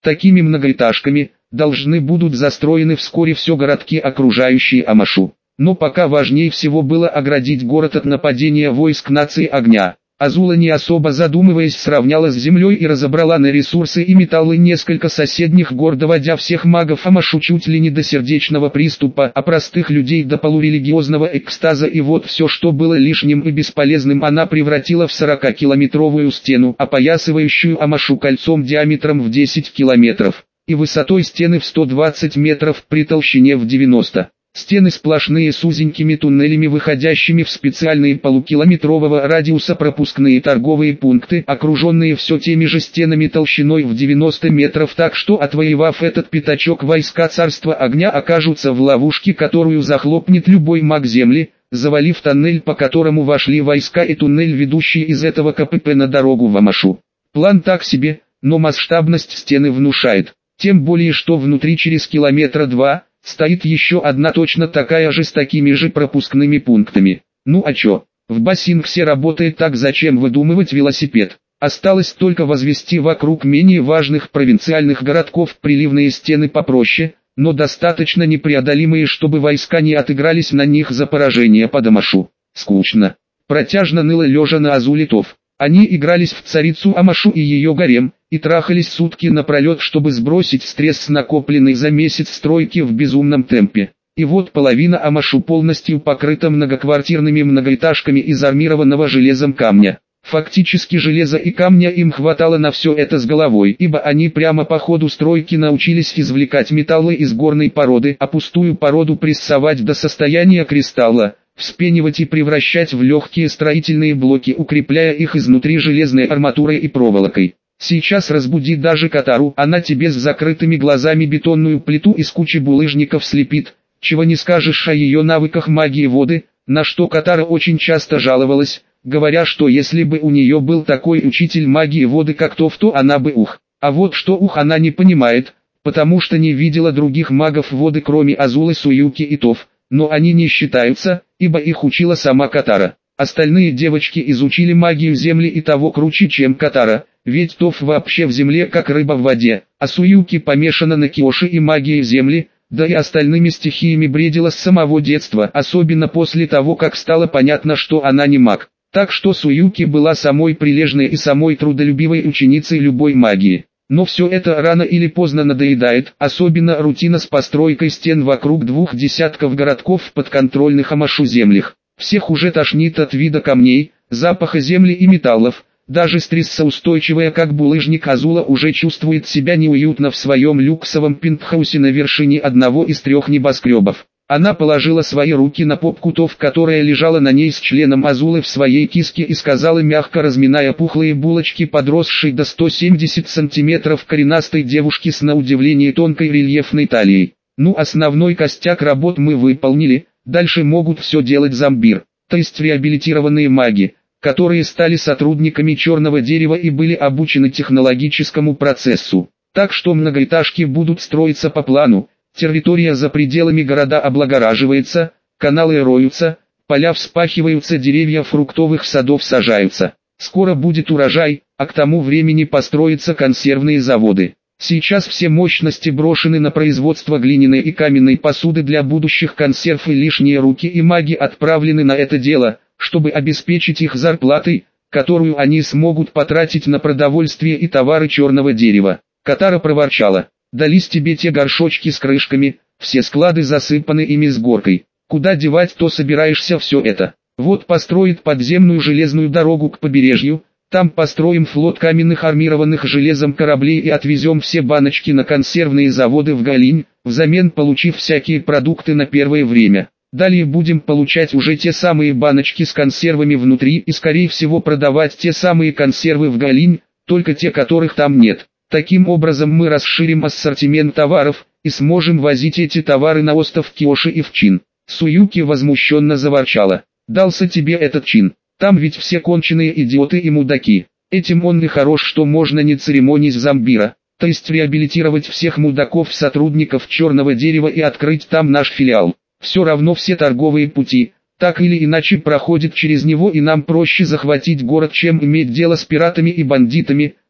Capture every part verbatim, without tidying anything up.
Такими многоэтажками должны будут застроены вскоре все городки, окружающие Амашу. Но пока важнее всего было оградить город от нападения войск нации огня. Азула, не особо задумываясь, сравняла с землей и разобрала на ресурсы и металлы несколько соседних гор, доводя всех магов Амашу чуть ли не до сердечного приступа, а простых людей до полурелигиозного экстаза. И вот все, что было лишним и бесполезным, она превратила в сорокакилометровую стену, опоясывающую Амашу кольцом диаметром в десять километров и высотой стены в сто двадцать метров при толщине в девяносто. Стены сплошные с узенькими туннелями, выходящими в специальные полукилометрового радиуса пропускные торговые пункты, окруженные все теми же стенами толщиной в девяносто метров, так что, отвоевав этот пятачок, войска царства огня окажутся в ловушке, которую захлопнет любой маг земли, завалив тоннель, по которому вошли войска, и туннель, ведущий из этого КПП на дорогу в Амашу. План так себе, но масштабность стены внушает. Тем более, что внутри через километра два стоит еще одна точно такая же с такими же пропускными пунктами. Ну а чё, в Басингсе работает, так зачем выдумывать велосипед? Осталось только возвести вокруг менее важных провинциальных городков приливные стены попроще, но достаточно непреодолимые, чтобы войска не отыгрались на них за поражение под Амашу. Скучно. Протяжно ныло лежа на азу литов. Они игрались в царицу Амашу и ее гарем, и трахались сутки напролет, чтобы сбросить стресс, накопленный за месяц стройки в безумном темпе. И вот половина Амашу полностью покрыта многоквартирными многоэтажками из армированного железом камня. Фактически железа и камня им хватало на все это с головой, ибо они прямо по ходу стройки научились извлекать металлы из горной породы, а пустую породу прессовать до состояния кристалла, вспенивать и превращать в легкие строительные блоки, укрепляя их изнутри железной арматурой и проволокой. Сейчас разбуди даже Катару, она тебе с закрытыми глазами бетонную плиту из кучи булыжников слепит, чего не скажешь о ее навыках магии воды, на что Катара очень часто жаловалась, говоря, что если бы у нее был такой учитель магии воды как Тоф, то она бы ух. А вот что ух она не понимает, потому что не видела других магов воды, кроме Азулы, Суюки и Тоф, но они не считаются, ибо их учила сама Катара. Остальные девочки изучили магию земли и того круче, чем Катара, ведь Тоф вообще в земле как рыба в воде, а Суюки помешана на киоши и магии земли, да и остальными стихиями бредила с самого детства, особенно после того, как стало понятно, что она не маг. Так что Суюки была самой прилежной и самой трудолюбивой ученицей любой магии. Но все это рано или поздно надоедает, особенно рутина с постройкой стен вокруг двух десятков городков в подконтрольных Амашу землях. Всех уже тошнит от вида камней, запаха земли и металлов. Даже стрессоустойчивая как булыжник Азула уже чувствует себя неуютно в своем люксовом пентхаусе на вершине одного из трех небоскребов. Она положила свои руки на попку Тоф, которая лежала на ней с членом Азулы в своей киске, и сказала, мягко разминая пухлые булочки подросшей до ста семидесяти сантиметров коренастой девушки с на удивление тонкой рельефной талией: «Ну, основной костяк работ мы выполнили, дальше могут все делать зомбир, то есть реабилитированные маги, которые стали сотрудниками черного дерева и были обучены технологическому процессу. Так что многоэтажки будут строиться по плану, территория за пределами города облагораживается, каналы роются, поля вспахиваются, деревья фруктовых садов сажаются. Скоро будет урожай, а к тому времени построятся консервные заводы. Сейчас все мощности брошены на производство глиняной и каменной посуды для будущих консерв, и лишние руки и маги отправлены на это дело, чтобы обеспечить их зарплатой, которую они смогут потратить на продовольствие и товары черного дерева». Катара проворчала: «Дались тебе те горшочки с крышками, все склады засыпаны ими с горкой. Куда девать-то собираешься все это? Вот построит подземную железную дорогу к побережью, там построим флот каменных армированных железом кораблей и отвезем все баночки на консервные заводы в Галинь, взамен получив всякие продукты на первое время. Далее будем получать уже те самые баночки с консервами внутри и скорее всего продавать те самые консервы в Галинь, только те, которых там нет. Таким образом мы расширим ассортимент товаров и сможем возить эти товары на остров Киоши и в Чин». Суюки возмущенно заворчала: «Дался тебе этот Чин, там ведь все конченые идиоты и мудаки. Этим он и хорош, что можно не церемонись зомбира, то есть реабилитировать всех мудаков-сотрудников черного дерева и открыть там наш филиал. Все равно все торговые пути, так или иначе, проходят через него, и нам проще захватить город, чем иметь дело с пиратами и бандитами,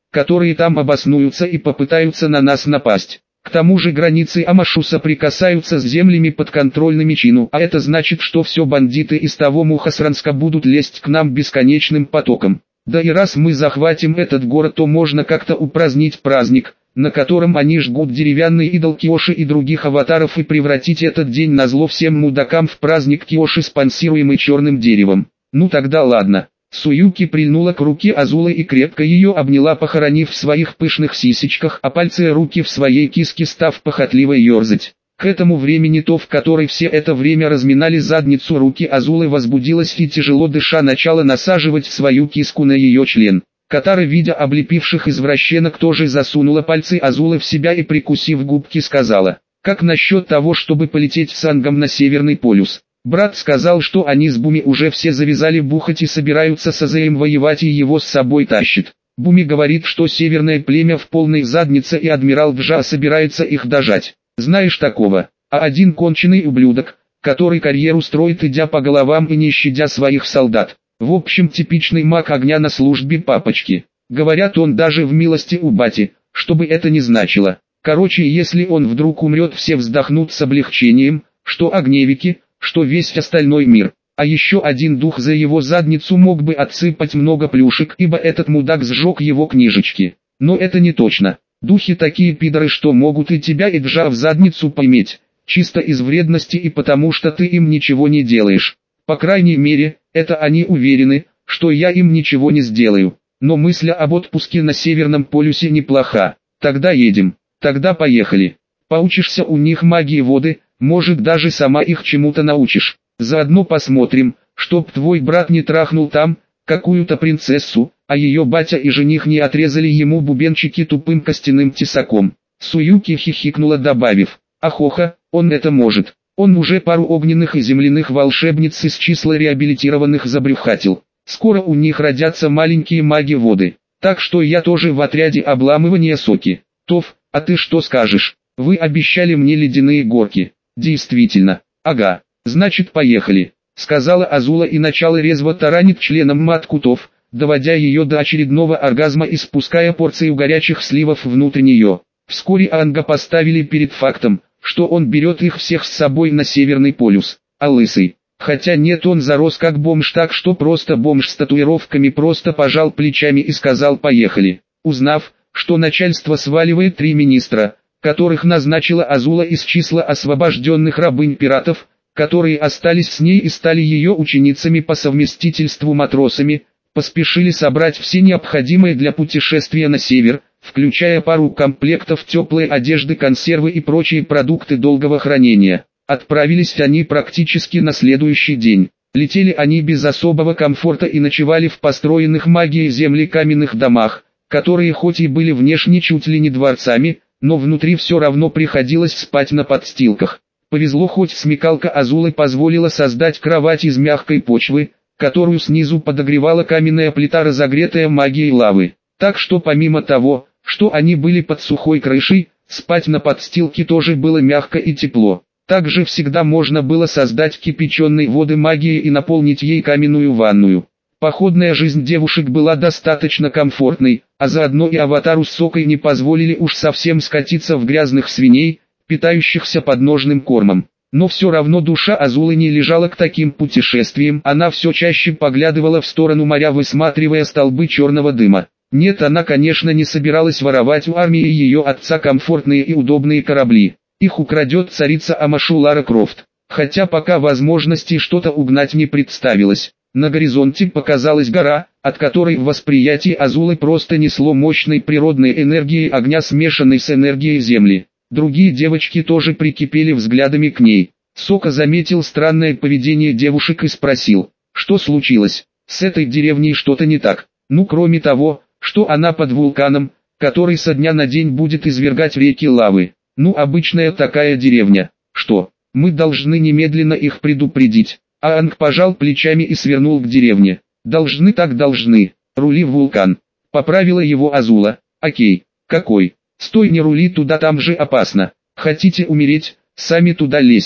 которые там обоснуются и попытаются на нас напасть. К тому же границы Амашу соприкасаются с землями подконтрольными Чину, а это значит, что все бандиты из того Мухасранска будут лезть к нам бесконечным потоком. Да и раз мы захватим этот город, то можно как-то упразднить праздник, на котором они жгут деревянный идол Киоши и других аватаров, и превратить этот день назло всем мудакам в праздник Киоши, спонсируемый черным деревом. Ну тогда ладно. Суюки прильнула к руке Азулы и крепко ее обняла, похоронив в своих пышных сисечках, а пальцы руки в своей киске став похотливо ерзать. К этому времени то, в которой все это время разминали задницу руки Азулы, возбудилась и тяжело дыша начала насаживать свою киску на ее член. Катара, видя облепивших извращенок, тоже засунула пальцы Азулы в себя и, прикусив губки, сказала: «Как насчет того, чтобы полететь с Ангом на Северный полюс? Брат сказал, что они с Буми уже все завязали бухать и собираются с Азеем воевать, и его с собой тащит. Буми говорит, что северное племя в полной заднице, и адмирал Джа собирается их дожать. Знаешь такого? А один конченый ублюдок, который карьеру строит, идя по головам и не щадя своих солдат. В общем, типичный маг огня на службе папочки. Говорят, он даже в милости у бати, что бы это ни значило. Короче, если он вдруг умрет, все вздохнут с облегчением, что огневики, что весь остальной мир. А еще один дух за его задницу мог бы отсыпать много плюшек, ибо этот мудак сжег его книжечки. Но это не точно. Духи такие пидоры, что могут и тебя, и Джа в задницу поиметь, чисто из вредности и потому, что ты им ничего не делаешь. По крайней мере, это они уверены, что я им ничего не сделаю. Но мысль об отпуске на Северном полюсе неплоха. Тогда едем. Тогда поехали. Поучишься у них магии воды, может даже сама их чему-то научишь. Заодно посмотрим, чтоб твой брат не трахнул там какую-то принцессу, а ее батя и жених не отрезали ему бубенчики тупым костяным тесаком». Суюки хихикнула, добавив: «Ахоха, он это может. Он уже пару огненных и земляных волшебниц из числа реабилитированных забрюхатил. Скоро у них родятся маленькие маги воды. Так что я тоже в отряде обламывания соки. Тов, а ты что скажешь? Вы обещали мне ледяные горки». «Действительно. Ага. Значит, поехали», — сказала Азула и начала резво таранить членом матку Тов, доводя ее до очередного оргазма и спуская порцию горячих сливов внутрь нее. Вскоре Анга поставили перед фактом, что он берет их всех с собой на Северный полюс, а лысый, хотя нет, он зарос как бомж, так что просто бомж с татуировками, просто пожал плечами и сказал: «Поехали». Узнав, что начальство сваливает три министра, которых назначила Азула из числа освобожденных рабынь-пиратов, которые остались с ней и стали ее ученицами по совместительству матросами, поспешили собрать все необходимое для путешествия на север, включая пару комплектов теплой одежды, консервы и прочие продукты долгого хранения. Отправились они практически на следующий день. Летели они без особого комфорта и ночевали в построенных магией земли каменных домах, которые хоть и были внешне чуть ли не дворцами, но внутри все равно приходилось спать на подстилках. Повезло, хоть смекалка Азулы позволила создать кровать из мягкой почвы, которую снизу подогревала каменная плита, разогретая магией лавы. Так что помимо того, что они были под сухой крышей, спать на подстилке тоже было мягко и тепло. Также всегда можно было создать кипяченой воды магией и наполнить ей каменную ванную. Походная жизнь девушек была достаточно комфортной, а заодно и аватару с Сокой не позволили уж совсем скатиться в грязных свиней, питающихся подножным кормом. Но все равно душа Азулы не лежала к таким путешествиям, она все чаще поглядывала в сторону моря, высматривая столбы черного дыма. Нет, она, конечно, не собиралась воровать у армии ее отца комфортные и удобные корабли. Их украдет царица Амашу Лара Крофт. Хотя пока возможности что-то угнать не представилось. На горизонте показалась гора, от которой в восприятии Азулы просто несло мощной природной энергией огня, смешанной с энергией земли. Другие девочки тоже прикипели взглядами к ней. Сока заметил странное поведение девушек и спросил: «Что случилось? С этой деревней что-то не так? Ну, кроме того, что она под вулканом, который со дня на день будет извергать реки лавы. Ну, обычная такая деревня. Что, мы должны немедленно их предупредить?» А Анг пожал плечами и свернул к деревне. «Должны так должны. Рули в вулкан». Поправила его Азула. «Окей. Какой? Стой, не рули туда, там же опасно. Хотите умереть, сами туда лезьте».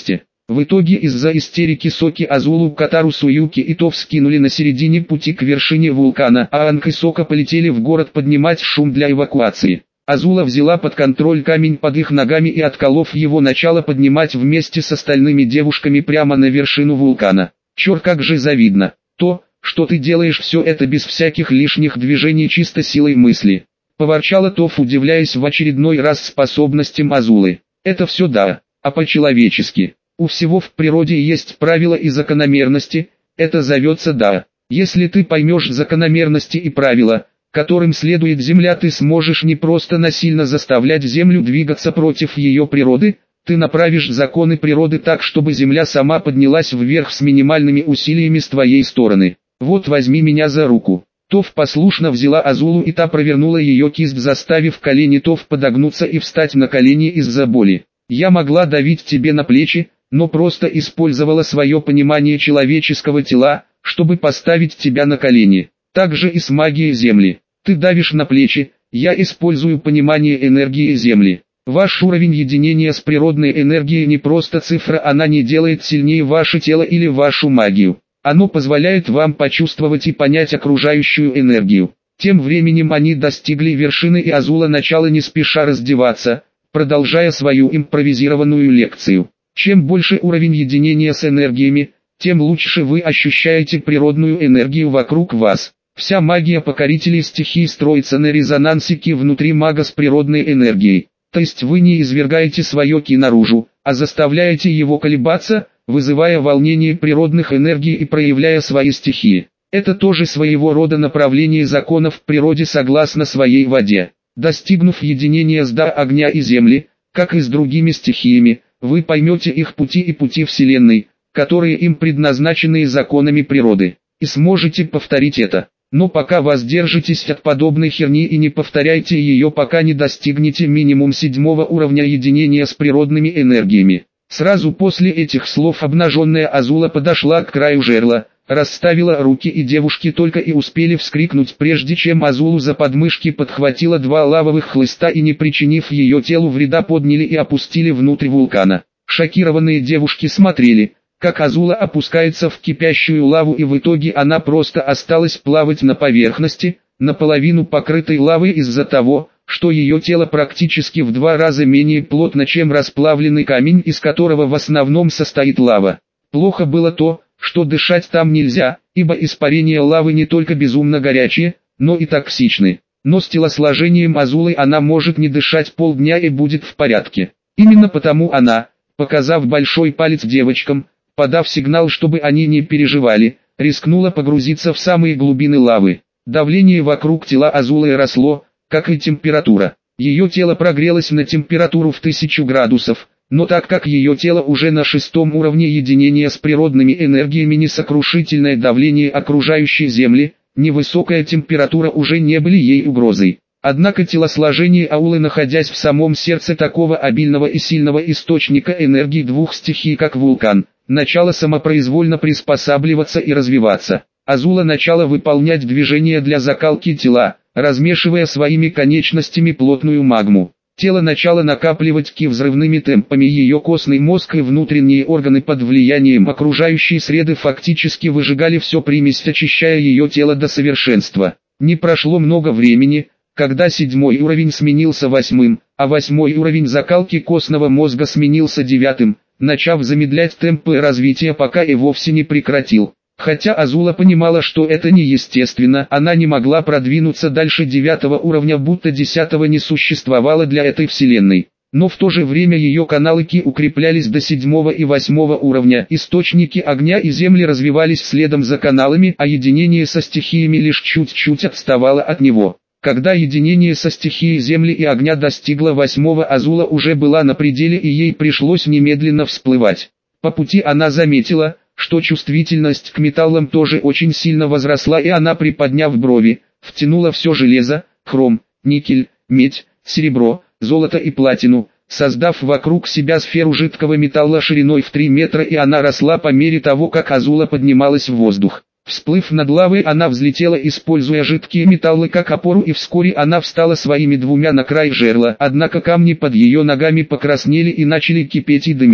В итоге из-за истерики Соки Азулу, Катару, Суюки и Тов скинули на середине пути к вершине вулкана, а Анг и Сока полетели в город поднимать шум для эвакуации. Азула взяла под контроль камень под их ногами и, отколов его, начала поднимать вместе с остальными девушками прямо на вершину вулкана. «Черт, как же завидно! То, что ты делаешь все это без всяких лишних движений, чисто силой мысли», — поворчала Тов, удивляясь в очередной раз способностям Азулы. «Это все да, а по-человечески. У всего в природе есть правила и закономерности, это зовется да. Если ты поймешь закономерности и правила, которым следует Земля, ты сможешь не просто насильно заставлять Землю двигаться против ее природы, ты направишь законы природы так, чтобы Земля сама поднялась вверх с минимальными усилиями с твоей стороны. Вот возьми меня за руку». Тов послушно взяла Азулу, и та провернула ее кисть, заставив колени Тов подогнуться и встать на колени из-за боли. «Я могла давить тебе на плечи, но просто использовала свое понимание человеческого тела, чтобы поставить тебя на колени. Так же и с магией Земли. Ты давишь на плечи, я использую понимание энергии Земли. Ваш уровень единения с природной энергией не просто цифра, она не делает сильнее ваше тело или вашу магию. Оно позволяет вам почувствовать и понять окружающую энергию». Тем временем они достигли вершины, и Азула начала не спеша раздеваться, продолжая свою импровизированную лекцию. Чем больше уровень единения с энергиями, тем лучше вы ощущаете природную энергию вокруг вас. Вся магия покорителей стихий строится на резонансе ки внутри мага с природной энергией. То есть вы не извергаете свое ки наружу, а заставляете его колебаться, вызывая волнение природных энергий и проявляя свои стихии. Это тоже своего рода направление законов в природе согласно своей воде. Достигнув единения с да огня и земли, как и с другими стихиями, вы поймете их пути и пути Вселенной, которые им предназначены законами природы, и сможете повторить это. Но пока воздержитесь от подобной херни и не повторяйте ее, пока не достигнете минимум седьмого уровня единения с природными энергиями. Сразу после этих слов обнаженная Азула подошла к краю жерла, расставила руки, и девушки только и успели вскрикнуть, прежде чем Азулу за подмышки подхватила два лавовых хлыста и, не причинив ее телу вреда, подняли и опустили внутрь вулкана. Шокированные девушки смотрели, как Азула опускается в кипящую лаву, и в итоге она просто осталась плавать на поверхности, наполовину покрытой лавой из-за того, что ее тело практически в два раза менее плотно, чем расплавленный камень, из которого в основном состоит лава. Плохо было то, что дышать там нельзя, ибо испарения лавы не только безумно горячие, но и токсичны. Но с телосложением Азулы она может не дышать полдня и будет в порядке. Именно потому она, показав большой палец девочкам, подав сигнал, чтобы они не переживали, рискнула погрузиться в самые глубины лавы. Давление вокруг тела Азулы росло, как и температура. Ее тело прогрелось на температуру в тысячу градусов, но так как ее тело уже на шестом уровне единения с природными энергиями, несокрушительное давление окружающей Земли, невысокая температура уже не были ей угрозой. Однако телосложение Аулы, находясь в самом сердце такого обильного и сильного источника энергии двух стихий, как вулкан, начало самопроизвольно приспосабливаться и развиваться. Азула начала выполнять движения для закалки тела, размешивая своими конечностями плотную магму. Тело начало накапливать ки взрывными темпами, ее костный мозг и внутренние органы под влиянием окружающей среды фактически выжигали все примесь, очищая ее тело до совершенства. Не прошло много времени, когда седьмой уровень сменился восьмым, а восьмой уровень закалки костного мозга сменился девятым, начав замедлять темпы развития, пока и вовсе не прекратил. Хотя Азула понимала, что это неестественно, она не могла продвинуться дальше девятого уровня, будто десятого не существовало для этой вселенной. Но в то же время ее каналы ки укреплялись до седьмого и восьмого уровня, источники огня и земли развивались следом за каналами, а единение со стихиями лишь чуть-чуть отставало от него. Когда единение со стихией земли и огня достигло восьмого, Азула уже была на пределе, и ей пришлось немедленно всплывать. По пути она заметила, что чувствительность к металлам тоже очень сильно возросла, и она, приподняв брови, втянула все железо, хром, никель, медь, серебро, золото и платину, создав вокруг себя сферу жидкого металла шириной в три метра, и она росла по мере того, как Азула поднималась в воздух. Всплыв над лавой, она взлетела, используя жидкие металлы как опору, и вскоре она встала своими двумя на край жерла, однако камни под ее ногами покраснели и начали кипеть и дымить.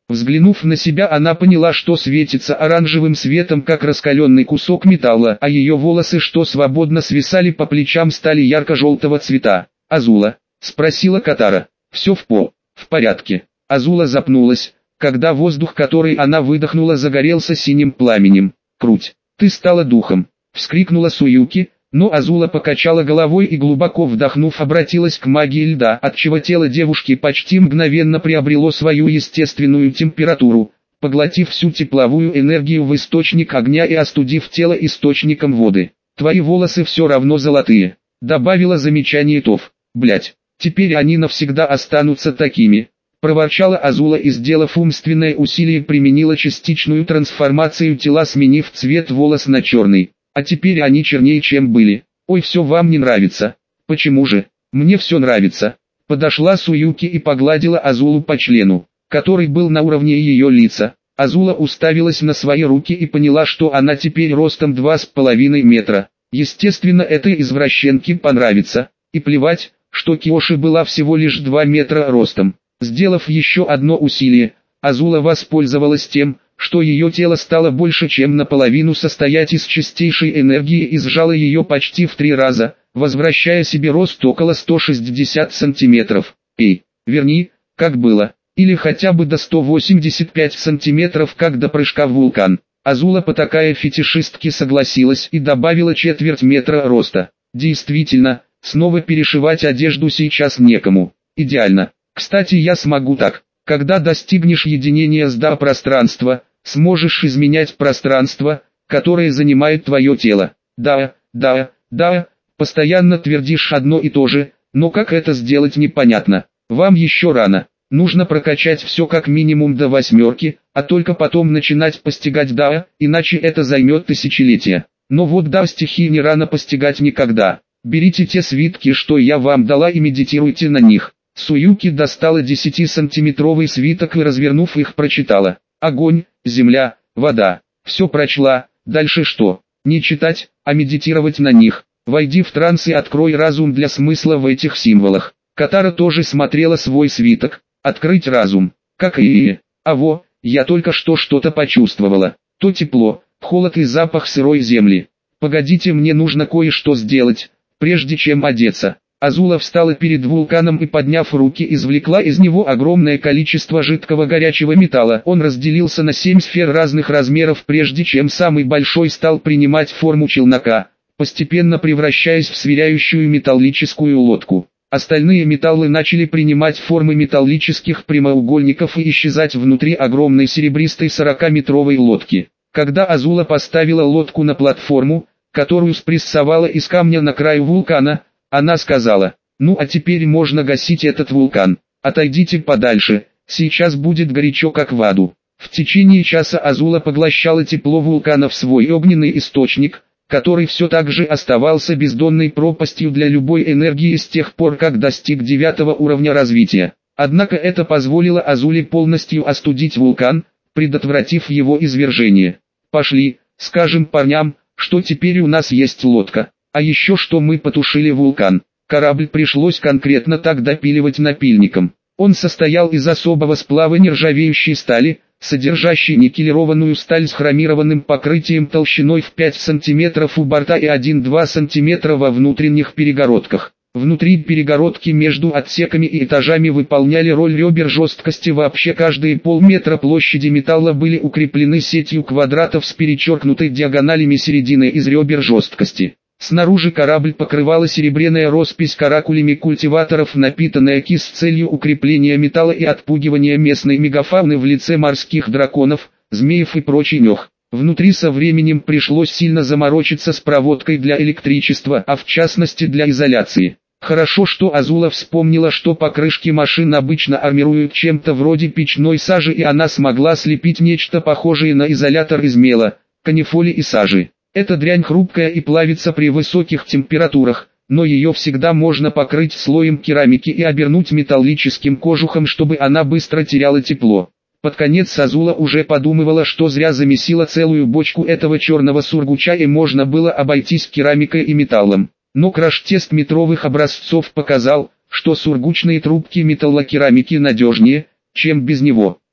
Взглянув на себя, она поняла, что светится оранжевым светом, как раскаленный кусок металла, а ее волосы, что свободно свисали по плечам, стали ярко-желтого цвета. «Азула?» — спросила Катара. «Все в по... в порядке». Азула запнулась, когда воздух, который она выдохнула, загорелся синим пламенем. «Круть! Ты стала духом!» — вскрикнула Суюки, но Азула покачала головой и, глубоко вдохнув, обратилась к магии льда, отчего тело девушки почти мгновенно приобрело свою естественную температуру, поглотив всю тепловую энергию в источник огня и остудив тело источником воды. «Твои волосы все равно золотые», — добавила замечание Тов. «Блядь, теперь они навсегда останутся такими», — проворчала Азула и, сделав умственное усилие, применила частичную трансформацию тела, сменив цвет волос на черный. «А теперь они чернее, чем были. Ой, все вам не нравится». «Почему же? Мне все нравится». Подошла Суюки и погладила Азулу по члену, который был на уровне ее лица. Азула уставилась на свои руки и поняла, что она теперь ростом два с половиной метра. Естественно, этой извращенке понравится. И плевать, что Киоши была всего лишь два метра ростом. Сделав еще одно усилие, Азула воспользовалась тем, что ее тело стало больше, чем наполовину состоять из чистейшей энергии, и сжала ее почти в три раза, возвращая себе рост около ста шестидесяти сантиметров. Эй, верни, как было, или хотя бы до ста восьмидесяти пяти сантиметров, как до прыжка в вулкан. Азула, потакая фетишистке, согласилась и добавила четверть метра роста. Действительно, снова перешивать одежду сейчас некому. Идеально. Кстати, я смогу так. Когда достигнешь единения с да-пространства, сможешь изменять пространство, которое занимает твое тело. Да, да, да, постоянно твердишь одно и то же, но как это сделать, непонятно. Вам еще рано. Нужно прокачать все как минимум до восьмерки, а только потом начинать постигать да, иначе это займет тысячелетия. Но вот да стихии не рано постигать никогда. Берите те свитки, что я вам дала, и медитируйте на них. Суюки достала десятисантиметровый свиток и, развернув их, прочитала. Огонь, земля, вода. Все прочла. Дальше что? Не читать, а медитировать на них. Войди в транс и открой разум для смысла в этих символах. Катара тоже смотрела свой свиток. Открыть разум. Как и... А во, я только что что-то почувствовала. То тепло, холод и запах сырой земли. Погодите, мне нужно кое-что сделать, прежде чем одеться. Азула встала перед вулканом и, подняв руки, извлекла из него огромное количество жидкого горячего металла. Он разделился на семь сфер разных размеров, прежде чем самый большой стал принимать форму челнока, постепенно превращаясь в сверяющую металлическую лодку. Остальные металлы начали принимать формы металлических прямоугольников и исчезать внутри огромной серебристой сорокаметровой лодки. Когда Азула поставила лодку на платформу, которую спрессовала из камня на краю вулкана, она сказала: «Ну а теперь можно гасить этот вулкан. Отойдите подальше, сейчас будет горячо как в аду». В течение часа Азула поглощала тепло вулкана в свой огненный источник, который все так же оставался бездонной пропастью для любой энергии с тех пор, как достиг девятого уровня развития. Однако это позволило Азуле полностью остудить вулкан, предотвратив его извержение. «Пошли, скажем парням, что теперь у нас есть лодка. А еще что мы потушили вулкан». Корабль пришлось конкретно так допиливать напильником. Он состоял из особого сплава нержавеющей стали, содержащей никелированную сталь с хромированным покрытием толщиной в пять сантиметров у борта и один-два сантиметра во внутренних перегородках. Внутри перегородки между отсеками и этажами выполняли роль ребер жесткости. Вообще каждые полметра площади металла были укреплены сетью квадратов с перечеркнутой диагоналями середины из ребер жесткости. Снаружи корабль покрывала серебряная роспись каракулями культиваторов, напитанная ки с целью укрепления металла и отпугивания местной мегафауны в лице морских драконов, змеев и прочий мех. Внутри со временем пришлось сильно заморочиться с проводкой для электричества, а в частности для изоляции. Хорошо, что Азула вспомнила, что покрышки машин обычно армируют чем-то вроде печной сажи, и она смогла слепить нечто похожее на изолятор из мела, канифоли и сажи. Эта дрянь хрупкая и плавится при высоких температурах, но ее всегда можно покрыть слоем керамики и обернуть металлическим кожухом, чтобы она быстро теряла тепло. Под конец Азула уже подумывала, что зря замесила целую бочку этого черного сургуча, и можно было обойтись керамикой и металлом. Но краш-тест метровых образцов показал, что сургучные трубки металлокерамики надежнее, чем без него.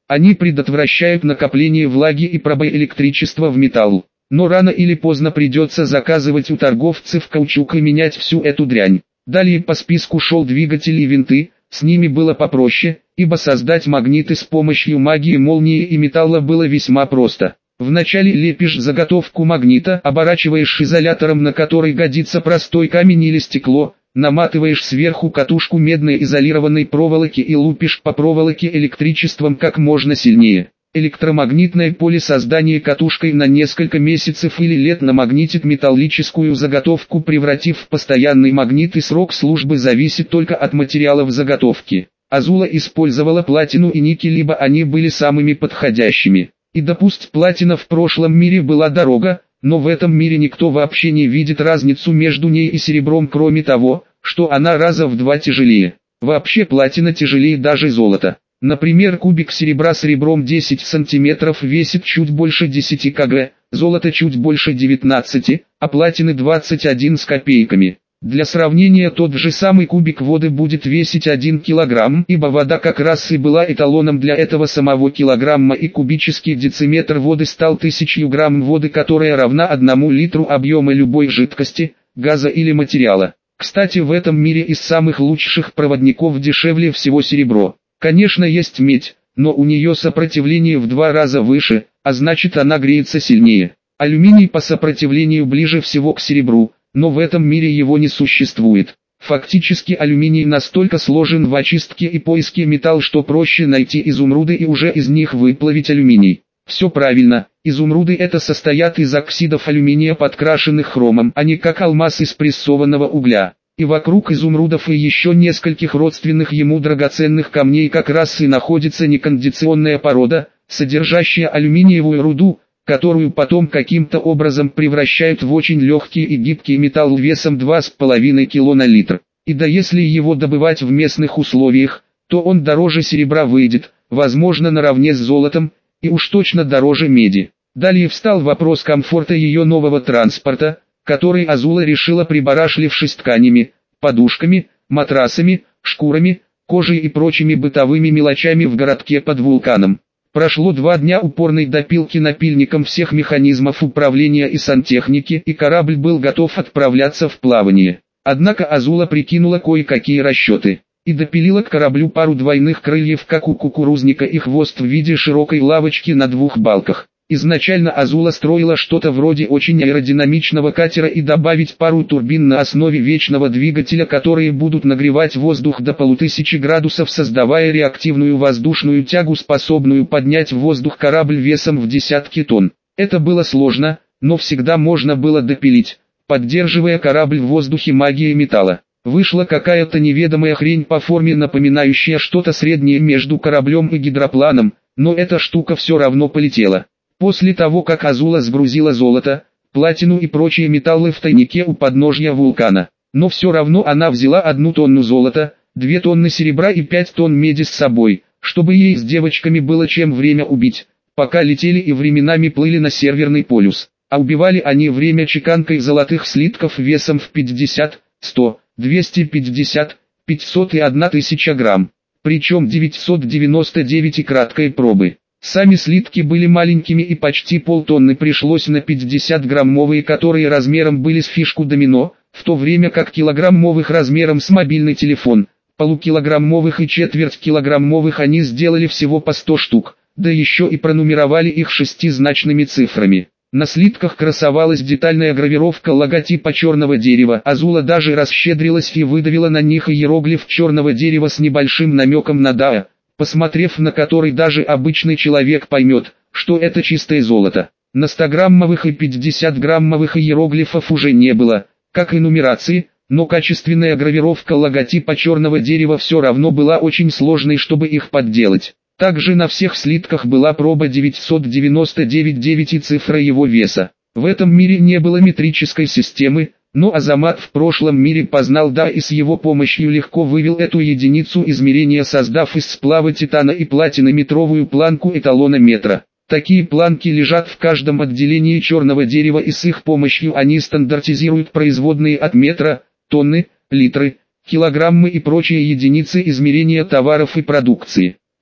Они предотвращают накопление влаги и пробой электричества в металл. Но рано или поздно придется заказывать у торговцев каучук и менять всю эту дрянь. Далее по списку шел двигатель и винты, с ними было попроще, ибо создать магниты с помощью магии молнии и металла было весьма просто. Вначале лепишь заготовку магнита, оборачиваешь изолятором, на который годится простой камень или стекло, наматываешь сверху катушку медной изолированной проволоки и лупишь по проволоке электричеством как можно сильнее. Электромагнитное поле создания катушкой на несколько месяцев или лет намагнитит металлическую заготовку, превратив в постоянный магнит, и срок службы зависит только от материалов заготовки. Азула использовала платину и никель, ибо они были самыми подходящими. И да пусть платина в прошлом мире была дорога, но в этом мире никто вообще не видит разницу между ней и серебром, кроме того, что она раза в два тяжелее. Вообще платина тяжелее даже золота. Например, кубик серебра с ребром десять сантиметров весит чуть больше десяти килограмм, золото чуть больше девятнадцати, а платины двадцать один с копейками. Для сравнения, тот же самый кубик воды будет весить один килограмм, ибо вода как раз и была эталоном для этого самого килограмма, и кубический дециметр воды стал тысячью грамм воды, которая равна одному литру объема любой жидкости, газа или материала. Кстати, в этом мире из самых лучших проводников дешевле всего серебро. Конечно, есть медь, но у нее сопротивление в два раза выше, а значит она греется сильнее. Алюминий по сопротивлению ближе всего к серебру, но в этом мире его не существует. Фактически алюминий настолько сложен в очистке и поиске металла, что проще найти изумруды и уже из них выплавить алюминий. Все правильно, изумруды это состоят из оксидов алюминия, подкрашенных хромом, а не как алмаз из прессованного угля. И вокруг изумрудов и еще нескольких родственных ему драгоценных камней как раз и находится некондиционная порода, содержащая алюминиевую руду, которую потом каким-то образом превращают в очень легкий и гибкий металл весом два с половиной кило на литр. И да если его добывать в местных условиях, то он дороже серебра выйдет, возможно наравне с золотом, и уж точно дороже меди. Далее встал вопрос комфорта ее нового транспорта, который Азула решила, прибарашлившись тканями, подушками, матрасами, шкурами, кожей и прочими бытовыми мелочами в городке под вулканом. Прошло два дня упорной допилки напильником всех механизмов управления и сантехники, и корабль был готов отправляться в плавание. Однако Азула прикинула кое-какие расчеты и допилила к кораблю пару двойных крыльев, как у кукурузника, и хвост в виде широкой лавочки на двух балках. Изначально Азула строила что-то вроде очень аэродинамичного катера и добавить пару турбин на основе вечного двигателя, которые будут нагревать воздух до полутысячи градусов, создавая реактивную воздушную тягу, способную поднять в воздух корабль весом в десятки тонн. Это было сложно, но всегда можно было допилить, поддерживая корабль в воздухе магией металла. Вышла какая-то неведомая хрень по форме, напоминающая что-то среднее между кораблем и гидропланом, но эта штука все равно полетела. После того, как Азула сгрузила золото, платину и прочие металлы в тайнике у подножья вулкана, но все равно она взяла одну тонну золота, две тонны серебра и пять тонн меди с собой, чтобы ей с девочками было чем время убить, пока летели и временами плыли на Северный полюс, а убивали они время чеканкой золотых слитков весом в пятьдесят, сто, двести пятьдесят, пятьсот и тысяча грамм, причем девятьсот девяносто девять и краткой пробы. Сами слитки были маленькими, и почти полтонны пришлось на пятидесятиграммовые, которые размером были с фишку домино, в то время как килограммовых размером с мобильный телефон, полукилограммовых и четвертькилограммовых они сделали всего по сто штук, да еще и пронумеровали их шестизначными цифрами. На слитках красовалась детальная гравировка логотипа черного дерева. Азула даже расщедрилась и выдавила на них иероглиф черного дерева с небольшим намеком на «да», посмотрев на который даже обычный человек поймет, что это чистое золото. На стограммовых и пятидесятиграммовых иероглифов уже не было, как и нумерации, но качественная гравировка логотипа черного дерева все равно была очень сложной, чтобы их подделать. Также на всех слитках была проба девятьсот девяносто девять девять и цифра его веса. В этом мире не было метрической системы, но Азамат в прошлом мире познал «да» и с его помощью легко вывел эту единицу измерения, создав из сплава титана и платины метровую планку эталона метра. Такие планки лежат в каждом отделении черного дерева, и с их помощью они стандартизируют производные от метра, тонны, литры, килограммы и прочие единицы измерения товаров и продукции.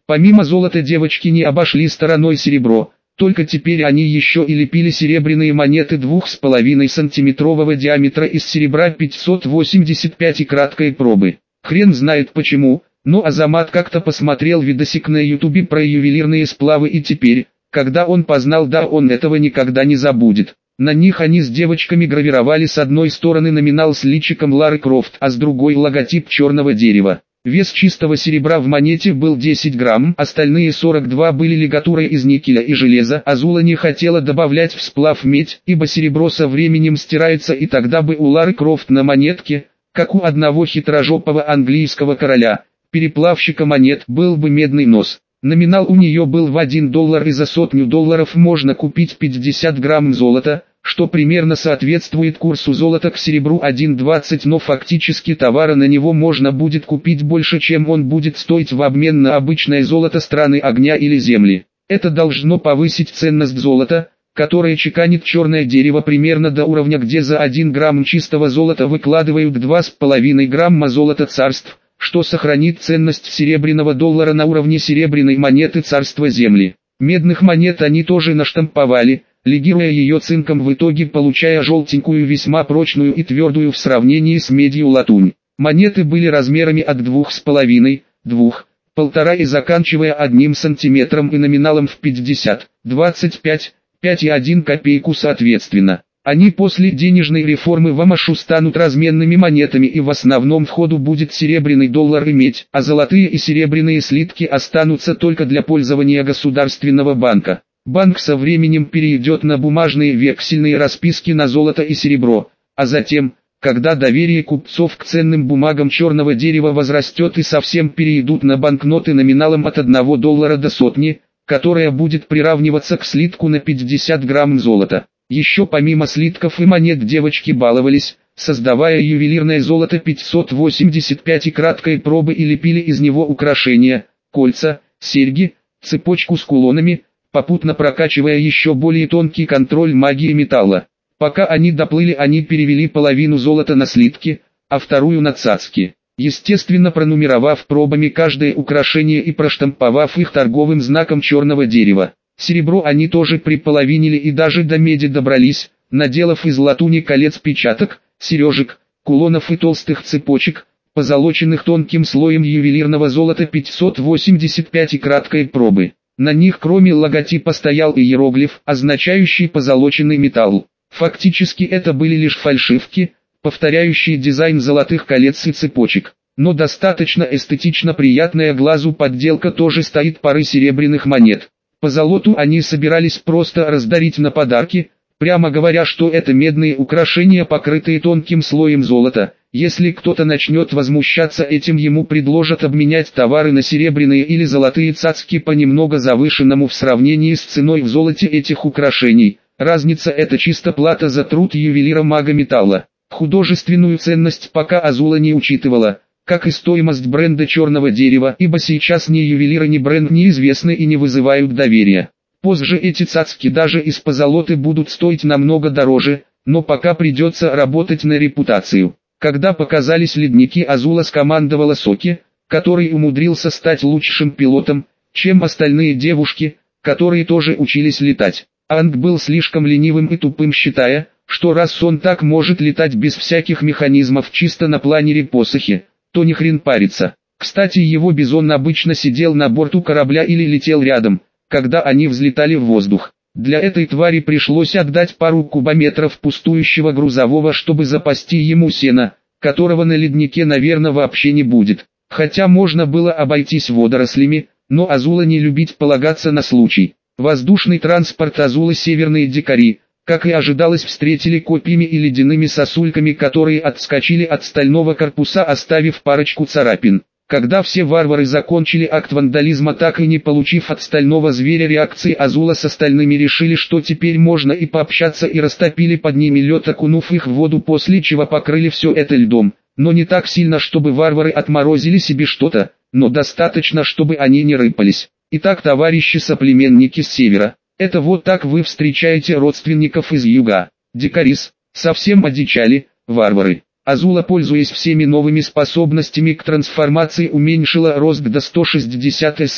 Помимо золота девочки не обошли стороной серебро, только теперь они еще и лепили серебряные монеты двух с половиной сантиметрового диаметра из серебра пятьсот восемьдесят пять и краткой пробы. Хрен знает почему, но Азамат как-то посмотрел видосик на ютубе про ювелирные сплавы и теперь, когда он познал, да он этого никогда не забудет. На них они с девочками гравировали с одной стороны номинал с личиком Лары Крофт, а с другой логотип черного дерева. Вес чистого серебра в монете был десять грамм, остальные сорок два были лигатурой из никеля и железа. Азула не хотела добавлять в сплав медь, ибо серебро со временем стирается, и тогда бы у Лары Крофт на монетке, как у одного хитрожопого английского короля, переплавщика монет, был бы медный нос. Номинал у нее был в один доллар, и за сотню долларов можно купить пятьдесят грамм золота, что примерно соответствует курсу золота к серебру один двадцать, но фактически товара на него можно будет купить больше, чем он будет стоить в обмен на обычное золото страны огня или земли. Это должно повысить ценность золота, которое чеканит черное дерево, примерно до уровня, где за один грамм чистого золота выкладывают два с половиной грамма золота царств, что сохранит ценность серебряного доллара на уровне серебряной монеты царства земли. Медных монет они тоже наштамповали, легируя ее цинком, в итоге получая желтенькую, весьма прочную и твердую в сравнении с медью латунь. Монеты были размерами от двух с половиной, двух, полтора и заканчивая одним сантиметром и номиналом в пятьдесят, двадцать пять, пять и одну копейку соответственно. Они после денежной реформы в Амашу станут разменными монетами, и в основном в ходу будет серебряный доллар и медь, а золотые и серебряные слитки останутся только для пользования Государственного банка. Банк со временем перейдет на бумажные вексельные расписки на золото и серебро, а затем, когда доверие купцов к ценным бумагам черного дерева возрастет, и совсем перейдут на банкноты номиналом от одного доллара до сотни, которая будет приравниваться к слитку на пятьдесят грамм золота. Еще помимо слитков и монет девочки баловались, создавая ювелирное золото пятьсот восемьдесят пять и краткой пробы, и лепили из него украшения, кольца, серьги, цепочку с кулонами, попутно прокачивая еще более тонкий контроль магии металла. Пока они доплыли, они перевели половину золота на слитки, а вторую на цацки. Естественно, пронумеровав пробами каждое украшение и проштамповав их торговым знаком черного дерева. Серебро они тоже приполовинили и даже до меди добрались, наделав из латуни колец, печаток, сережек, кулонов и толстых цепочек, позолоченных тонким слоем ювелирного золота пятьсот восемьдесят пять и краткой пробы. На них кроме логотипа стоял иероглиф, означающий позолоченный металл. Фактически это были лишь фальшивки, повторяющие дизайн золотых колец и цепочек. Но достаточно эстетично приятная глазу подделка тоже стоит пары серебряных монет. По золоту они собирались просто раздарить на подарки, прямо говоря, что это медные украшения, покрытые тонким слоем золота. Если кто-то начнет возмущаться этим, ему предложат обменять товары на серебряные или золотые цацки по немного завышенному в сравнении с ценой в золоте этих украшений. Разница — это чисто плата за труд ювелира мага металла. Художественную ценность пока Азула не учитывала, как и стоимость бренда черного дерева, ибо сейчас ни ювелиры, ни бренд неизвестны и не вызывают доверия. Позже эти цацки даже из позолоты будут стоить намного дороже, но пока придется работать на репутацию. Когда показались ледники, Азула скомандовала Соки, который умудрился стать лучшим пилотом, чем остальные девушки, которые тоже учились летать. Анг был слишком ленивым и тупым, считая, что раз он так может летать без всяких механизмов чисто на планере-посохе, то ни хрен париться. Кстати, его бизон обычно сидел на борту корабля или летел рядом, когда они взлетали в воздух. Для этой твари пришлось отдать пару кубометров пустующего грузового, чтобы запасти ему сена, которого на леднике, наверное, вообще не будет. Хотя можно было обойтись водорослями, но Азула не любит полагаться на случай. Воздушный транспорт Азулы северные дикари, как и ожидалось, встретили копьями и ледяными сосульками, которые отскочили от стального корпуса, оставив парочку царапин. Когда все варвары закончили акт вандализма, так и не получив от стального зверя реакции, Азула с остальными решили, что теперь можно и пообщаться, и растопили под ними лед, окунув их в воду, после чего покрыли все это льдом. Но не так сильно, чтобы варвары отморозили себе что-то, но достаточно, чтобы они не рыпались. Итак, товарищи соплеменники с севера, это вот так вы встречаете родственников из юга. Дикарис, совсем одичали, варвары. Азула, пользуясь всеми новыми способностями к трансформации, уменьшила рост до ста шестидесяти сантиметров,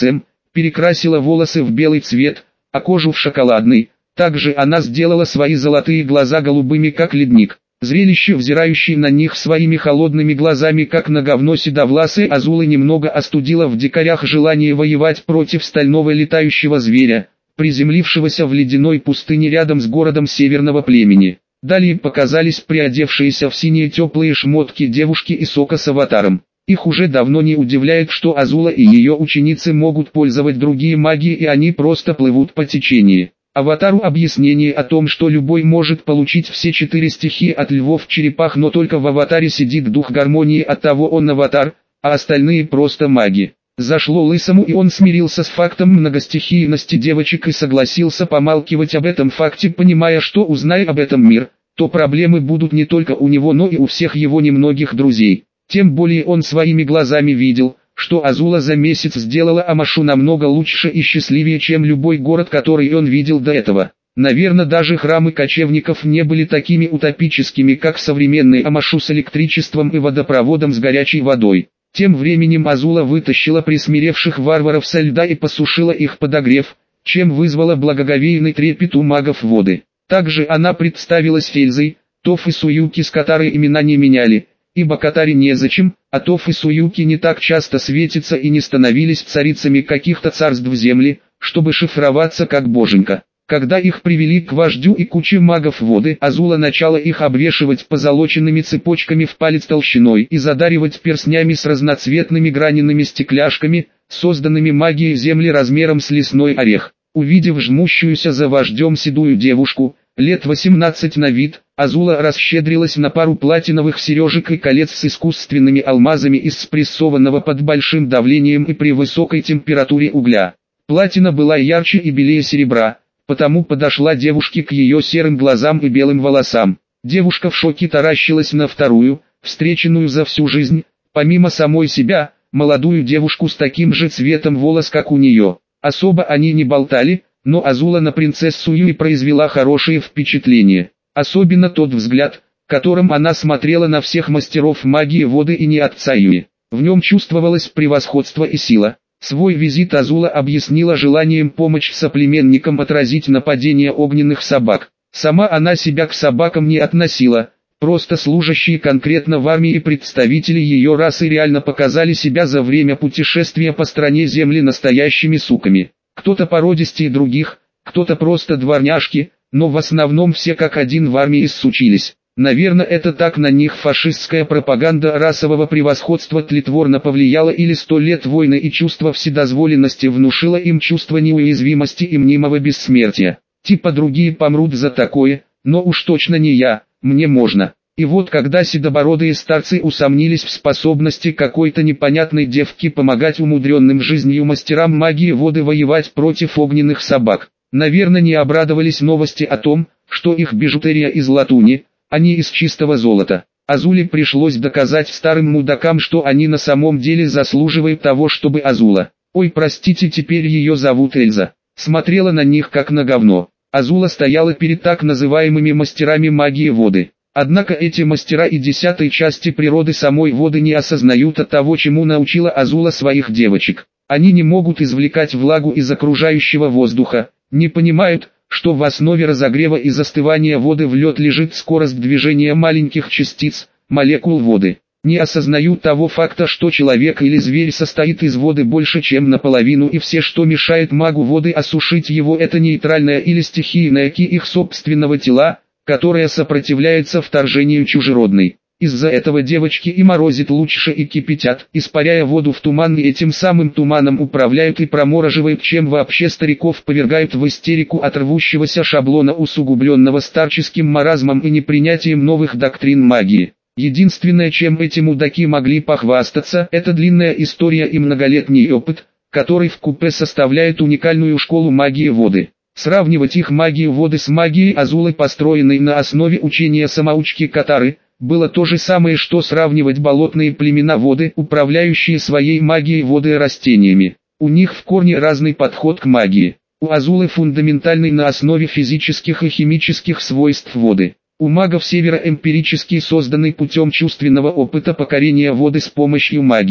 перекрасила волосы в белый цвет, а кожу в шоколадный. Также она сделала свои золотые глаза голубыми, как ледник. Зрелище, взирающий на них своими холодными глазами, как на говно седовласой Азулы, немного остудило в дикарях желание воевать против стального летающего зверя, приземлившегося в ледяной пустыне рядом с городом северного племени. Далее показались приодевшиеся в синие теплые шмотки девушки и Сока с аватаром. Их уже давно не удивляет, что Азула и ее ученицы могут пользовать другие магии, и они просто плывут по течению. Аватару объяснение о том, что любой может получить все четыре стихии от львов-черепах, но только в аватаре сидит дух гармонии, оттого он аватар, а остальные просто маги. Зашло Лысому, и он смирился с фактом многостихийности девочек и согласился помалкивать об этом факте, понимая, что, узная об этом мир, то проблемы будут не только у него, но и у всех его немногих друзей. Тем более он своими глазами видел, что Азула за месяц сделала Амашу намного лучше и счастливее, чем любой город, который он видел до этого. Наверное, даже храмы кочевников не были такими утопическими, как современный Амашу с электричеством и водопроводом с горячей водой. Тем временем Азула вытащила присмиревших варваров со льда и посушила их, подогрев, чем вызвала благоговейный трепет у магов воды. Также она представилась Фельзой, Тоф и Суюки, с которой имена не меняли, ибо Катаре незачем, а Тоф и Суюки не так часто светятся и не становились царицами каких-то царств земли, чтобы шифроваться как боженька. Когда их привели к вождю и куче магов воды, Азула начала их обвешивать позолоченными цепочками в палец толщиной и задаривать перстнями с разноцветными граненными стекляшками, созданными магией земли размером с лесной орех. Увидев жмущуюся за вождем седую девушку, лет восемнадцать на вид, Азула расщедрилась на пару платиновых сережек и колец с искусственными алмазами из спрессованного под большим давлением и при высокой температуре угля. Платина была ярче и белее серебра, потому подошла девушке к ее серым глазам и белым волосам. Девушка в шоке таращилась на вторую, встреченную за всю жизнь, помимо самой себя, молодую девушку с таким же цветом волос, как у нее. Особо они не болтали, но Азула на принцессу Юи произвела хорошее впечатление. Особенно тот взгляд, которым она смотрела на всех мастеров магии воды и не отца Юи. В нем чувствовалось превосходство и сила. Свой визит Азула объяснила желанием помочь соплеменникам отразить нападение огненных собак. Сама она себя к собакам не относила, просто служащие конкретно в армии представители ее расы реально показали себя за время путешествия по стране Земли настоящими суками. Кто-то породистее других, кто-то просто дворняжки, но в основном все как один в армии ссучились. Наверное, это так на них фашистская пропаганда расового превосходства тлетворно повлияла, или сто лет войны и чувство вседозволенности внушило им чувство неуязвимости и мнимого бессмертия. Типа другие помрут за такое, но уж точно не я, мне можно. И вот когда седобородые старцы усомнились в способности какой-то непонятной девки помогать умудренным жизнью мастерам магии воды воевать против огненных собак, наверное, не обрадовались новости о том, что их бижутерия из латуни, а не из чистого золота. Азуле пришлось доказать старым мудакам, что они на самом деле заслуживают того, чтобы Азула, ой, простите, теперь ее зовут Эльза, смотрела на них как на говно. Азула стояла перед так называемыми мастерами магии воды. Однако эти мастера и десятой части природы самой воды не осознают от того, чему научила Азула своих девочек. Они не могут извлекать влагу из окружающего воздуха, не понимают, что в основе разогрева и застывания воды в лед лежит скорость движения маленьких частиц, молекул воды. Не осознают того факта, что человек или зверь состоит из воды больше, чем наполовину, и все, что мешает магу воды осушить его, это нейтральная или стихийная ки их собственного тела, которая сопротивляется вторжению чужеродной. Из-за этого девочки и морозит лучше и кипятят, испаряя воду в туман, и этим самым туманом управляют и промораживают, чем вообще стариков повергают в истерику от рвущегося шаблона, усугубленного старческим маразмом и непринятием новых доктрин магии. Единственное, чем эти мудаки могли похвастаться, это длинная история и многолетний опыт, который вкупе составляет уникальную школу магии воды. Сравнивать их магию воды с магией Азулы, построенной на основе учения самоучки Катары, было то же самое, что сравнивать болотные племена воды, управляющие своей магией воды растениями. У них в корне разный подход к магии. У Азулы фундаментальный на основе физических и химических свойств воды. У магов севера эмпирический, созданный путем чувственного опыта покорения воды с помощью магии.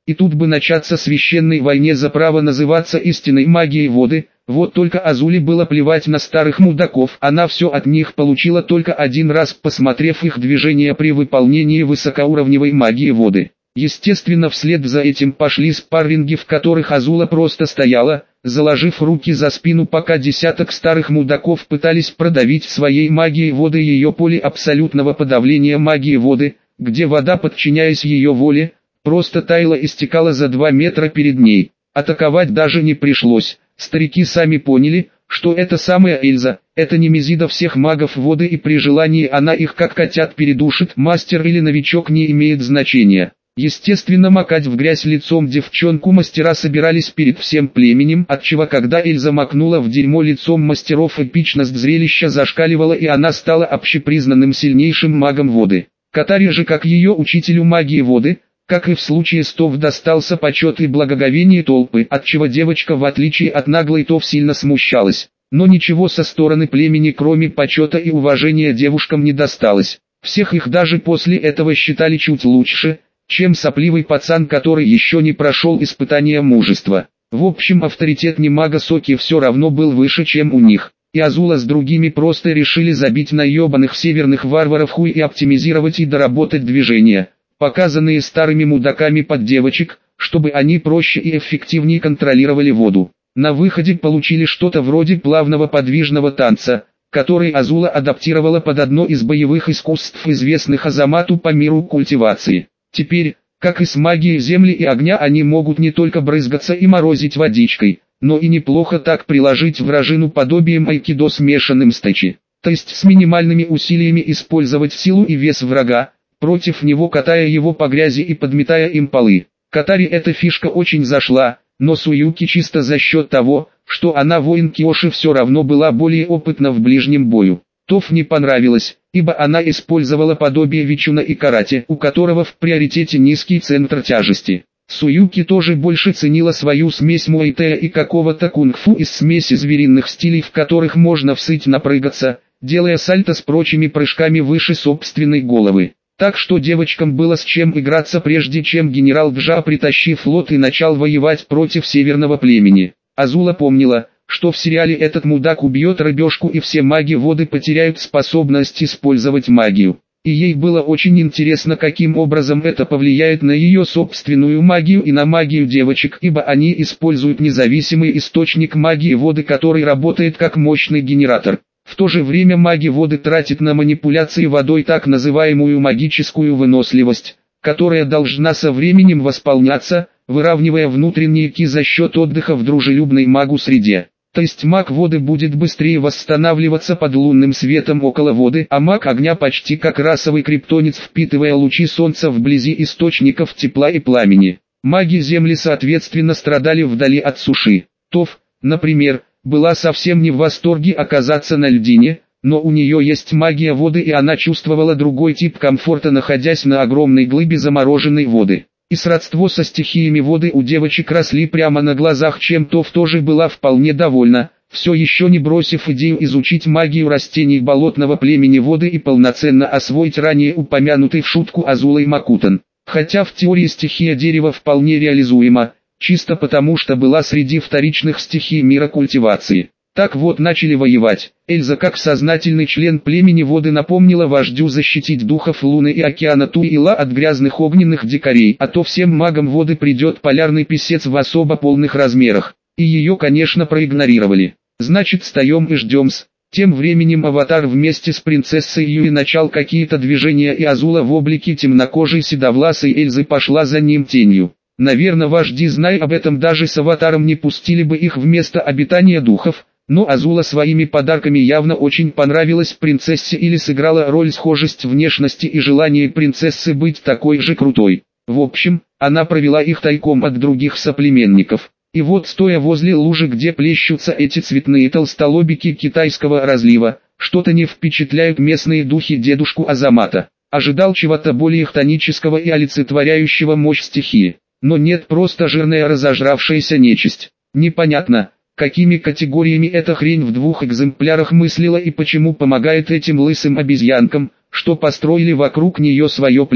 И тут бы начаться священной войне за право называться истинной магией воды. Вот только Азуле было плевать на старых мудаков, она все от них получила только один раз, посмотрев их движения при выполнении высокоуровневой магии воды. Естественно, вслед за этим пошли спарринги, в которых Азула просто стояла, заложив руки за спину, пока десяток старых мудаков пытались продавить своей магией воды ее поле абсолютного подавления магии воды, где вода, подчиняясь ее воле, просто таяла и стекала за два метра перед ней. Атаковать даже не пришлось. Старики сами поняли, что это самая Эльза, это немезида всех магов воды, и при желании она их как котят передушит. Мастер или новичок не имеет значения. Естественно, макать в грязь лицом девчонку мастера собирались перед всем племенем, отчего когда Эльза макнула в дерьмо лицом мастеров, эпичность зрелища зашкаливала, и она стала общепризнанным сильнейшим магом воды. Катаре же, как ее учителю магии воды, как и в случае с Тов, достался почет и благоговение толпы, отчего девочка, в отличие от наглой Тов, сильно смущалась. Но ничего со стороны племени, кроме почета и уважения, девушкам не досталось. Всех их даже после этого считали чуть лучше, чем сопливый пацан, который еще не прошел испытания мужества. В общем, авторитет немага Соки все равно был выше, чем у них. И Азула с другими просто решили забить на ебаных северных варваров хуй и оптимизировать и доработать движения, показанные старыми мудаками под девочек, чтобы они проще и эффективнее контролировали воду. На выходе получили что-то вроде плавного подвижного танца, который Азула адаптировала под одно из боевых искусств, известных Азамату по миру культивации. Теперь, как и с магией земли и огня, они могут не только брызгаться и морозить водичкой, но и неплохо так приложить вражину подобием айкидо, смешанным с тайчи, то есть с минимальными усилиями использовать силу и вес врага, против него, катая его по грязи и подметая им полы. Катаре эта фишка очень зашла, но Суюки чисто за счет того, что она воин Киоши, все равно была более опытна в ближнем бою. Тов не понравилось, ибо она использовала подобие Вичуна и карате, у которого в приоритете низкий центр тяжести. Суюки тоже больше ценила свою смесь муэйтэя и какого-то кунг-фу из смеси звериных стилей, в которых можно всыть напрыгаться, делая сальто с прочими прыжками выше собственной головы. Так что девочкам было с чем играться, прежде чем генерал Джа, притащив флот, и начал воевать против северного племени. Азула помнила, что в сериале этот мудак убьет рыбешку и все маги воды потеряют способность использовать магию. И ей было очень интересно, каким образом это повлияет на ее собственную магию и на магию девочек, ибо они используют независимый источник магии воды, который работает как мощный генератор. В то же время маги воды тратят на манипуляции водой так называемую магическую выносливость, которая должна со временем восполняться, выравнивая внутренние ки за счет отдыха в дружелюбной магу среде. То есть маг воды будет быстрее восстанавливаться под лунным светом около воды, а маг огня почти как расовый криптонец, впитывая лучи солнца вблизи источников тепла и пламени. Маги земли соответственно страдали вдали от суши. Тов, например, была совсем не в восторге оказаться на льдине, но у нее есть магия воды, и она чувствовала другой тип комфорта, находясь на огромной глыбе замороженной воды. И сродство со стихиями воды у девочек росли прямо на глазах, чем Тов тоже была вполне довольна, все еще не бросив идею изучить магию растений болотного племени воды и полноценно освоить ранее упомянутый в шутку Азулой Макутан. Хотя в теории стихия дерева вполне реализуема, чисто потому что была среди вторичных стихий мира культивации. Так вот, начали воевать. Эльза, как сознательный член племени воды, напомнила вождю защитить духов луны и океана Туила от грязных огненных дикарей, а то всем магам воды придет полярный писец в особо полных размерах. И ее, конечно, проигнорировали. Значит, стоим и ждем-с. Тем временем Аватар вместе с принцессой Юи начал какие-то движения, и Азула в облике темнокожей седовласой Эльзы пошла за ним тенью. Наверное, вожди, зная об этом, даже с Аватаром не пустили бы их в место обитания духов, но Азула своими подарками явно очень понравилась принцессе или сыграла роль схожесть внешности и желание принцессы быть такой же крутой. В общем, она провела их тайком от других соплеменников. И вот, стоя возле лужи, где плещутся эти цветные толстолобики китайского разлива, что-то не впечатляют местные духи дедушку Азамата. Ожидал чего-то более хтонического и олицетворяющего мощь стихии. Но нет, просто жирная разожравшаяся нечисть. Непонятно, какими категориями эта хрень в двух экземплярах мыслила и почему помогает этим лысым обезьянкам, что построили вокруг нее свое племя.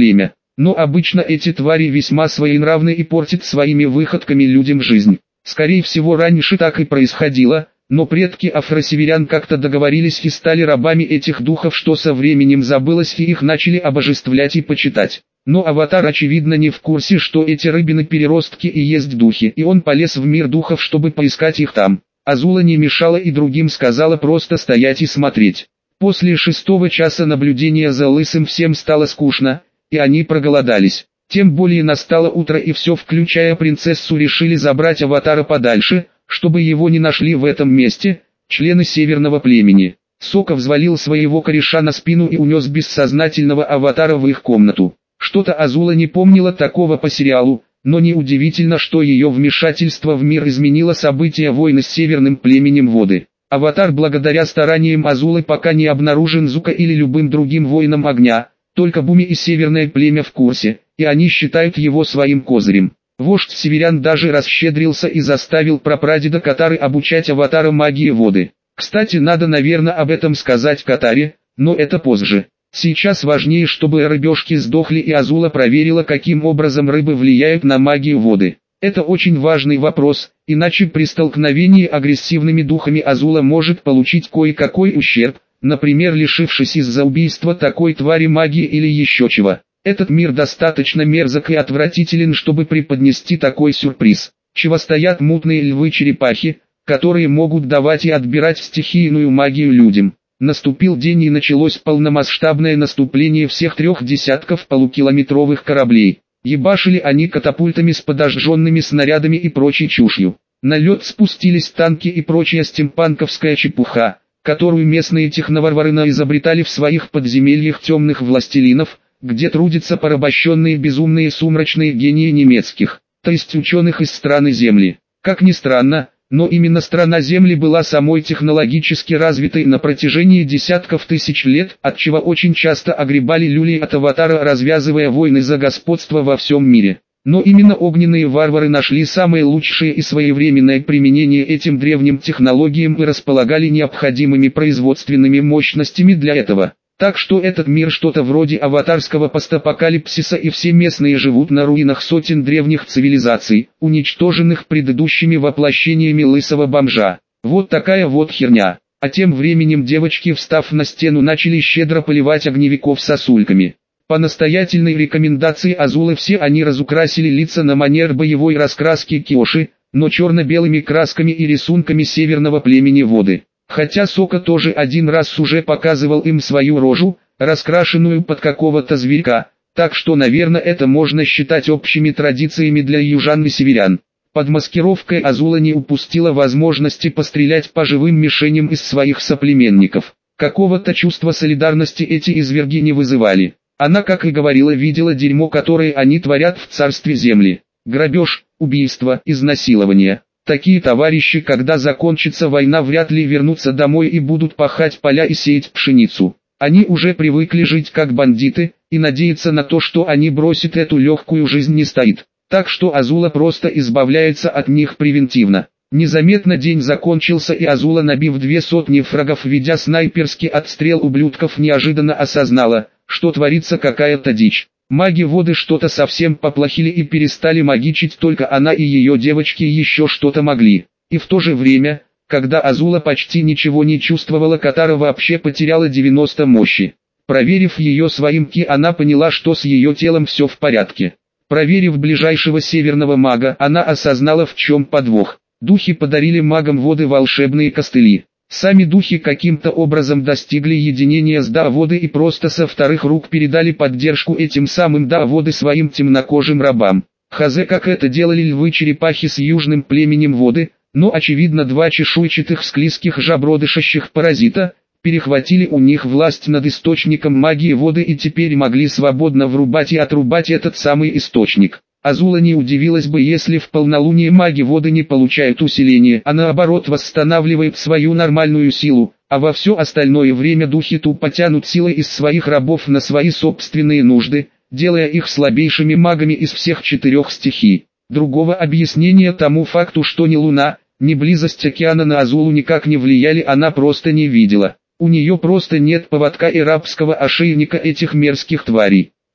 Но обычно эти твари весьма своенравны и портят своими выходками людям жизнь. Скорее всего, раньше так и происходило, но предки афросеверян как-то договорились и стали рабами этих духов, что со временем забылось, и их начали обожествлять и почитать. Но Аватар очевидно не в курсе, что эти рыбины-переростки и есть духи, и он полез в мир духов, чтобы поискать их там. Азула не мешала и другим сказала просто стоять и смотреть. После шестого часа наблюдения за Лысым всем стало скучно, и они проголодались. Тем более настало утро, и все, включая принцессу, решили забрать Аватара подальше, чтобы его не нашли в этом месте члены северного племени. Сока взвалил своего кореша на спину и унес бессознательного Аватара в их комнату. Что-то Азула не помнила такого по сериалу, но неудивительно, что ее вмешательство в мир изменило события войны с северным племенем Воды. Аватар благодаря стараниям Азулы пока не обнаружен Зука или любым другим воином огня, только Буми и северное племя в курсе, и они считают его своим козырем. Вождь северян даже расщедрился и заставил прапрадеда Катары обучать Аватара магии воды. Кстати, надо, наверное, об этом сказать Катаре, но это позже. Сейчас важнее, чтобы рыбешки сдохли, и Азула проверила, каким образом рыбы влияют на магию воды. Это очень важный вопрос, иначе при столкновении агрессивными духами Азула может получить кое-какой ущерб, например, лишившись из-за убийства такой твари магии или еще чего. Этот мир достаточно мерзок и отвратителен, чтобы преподнести такой сюрприз. Чего стоят мутные львы-черепахи, которые могут давать и отбирать стихийную магию людям. Наступил день, и началось полномасштабное наступление всех трех десятков полукилометровых кораблей. Ебашили они катапультами с подожженными снарядами и прочей чушью. На лед спустились танки и прочая стимпанковская чепуха, которую местные техноварвары изобретали в своих подземельях темных властелинов, где трудятся порабощенные безумные сумрачные гении немецких, то есть ученых из страны Земли. Как ни странно, но именно страна Земли была самой технологически развитой на протяжении десятков тысяч лет, отчего очень часто огребали люлей от Аватара, развязывая войны за господство во всем мире. Но именно огненные варвары нашли самое лучшее и своевременное применение этим древним технологиям и располагали необходимыми производственными мощностями для этого. Так что этот мир что-то вроде аватарского постапокалипсиса, и все местные живут на руинах сотен древних цивилизаций, уничтоженных предыдущими воплощениями лысого бомжа. Вот такая вот херня. А тем временем девочки, встав на стену, начали щедро поливать огневиков сосульками. По настоятельной рекомендации Азулы все они разукрасили лица на манер боевой раскраски Киоши, но черно-белыми красками и рисунками северного племени Воды. Хотя Сока тоже один раз уже показывал им свою рожу, раскрашенную под какого-то зверька, так что, наверное, это можно считать общими традициями для южан и северян. Под маскировкой Азула не упустила возможности пострелять по живым мишеням из своих соплеменников. Какого-то чувства солидарности эти изверги не вызывали. Она, как и говорила, видела дерьмо, которое они творят в царстве Земли. Грабеж, убийство, изнасилование. Такие товарищи, когда закончится война, вряд ли вернутся домой и будут пахать поля и сеять пшеницу. Они уже привыкли жить как бандиты, и надеяться на то, что они бросят эту легкую жизнь, не стоит. Так что Азула просто избавляется от них превентивно. Незаметно день закончился, и Азула, набив две сотни фрагов, ведя снайперский отстрел ублюдков, неожиданно осознала, что творится какая-то дичь. Маги воды что-то совсем поплохили и перестали магичить, только она и ее девочки еще что-то могли. И в то же время, когда Азула почти ничего не чувствовала, Катара вообще потеряла девяносто мощи. Проверив ее своим ки, она поняла, что с ее телом все в порядке. Проверив ближайшего северного мага, она осознала, в чем подвох. Духи подарили магам воды волшебные костыли. Сами духи каким-то образом достигли единения с Дааводы и просто со вторых рук передали поддержку этим самым Дааводы своим темнокожим рабам. Хазе, как это делали львы-черепахи с южным племенем Воды, но очевидно два чешуйчатых склизких жабродышащих паразита перехватили у них власть над источником магии воды и теперь могли свободно врубать и отрубать этот самый источник. Азула не удивилась бы, если в полнолуние маги воды не получают усиления, а наоборот восстанавливают свою нормальную силу, а во все остальное время духи тупо тянут силой из своих рабов на свои собственные нужды, делая их слабейшими магами из всех четырех стихий. Другого объяснения тому факту, что ни луна, ни близость океана на Азулу никак не влияли, она просто не видела. У нее просто нет поводка и рабского ошейника этих мерзких тварей.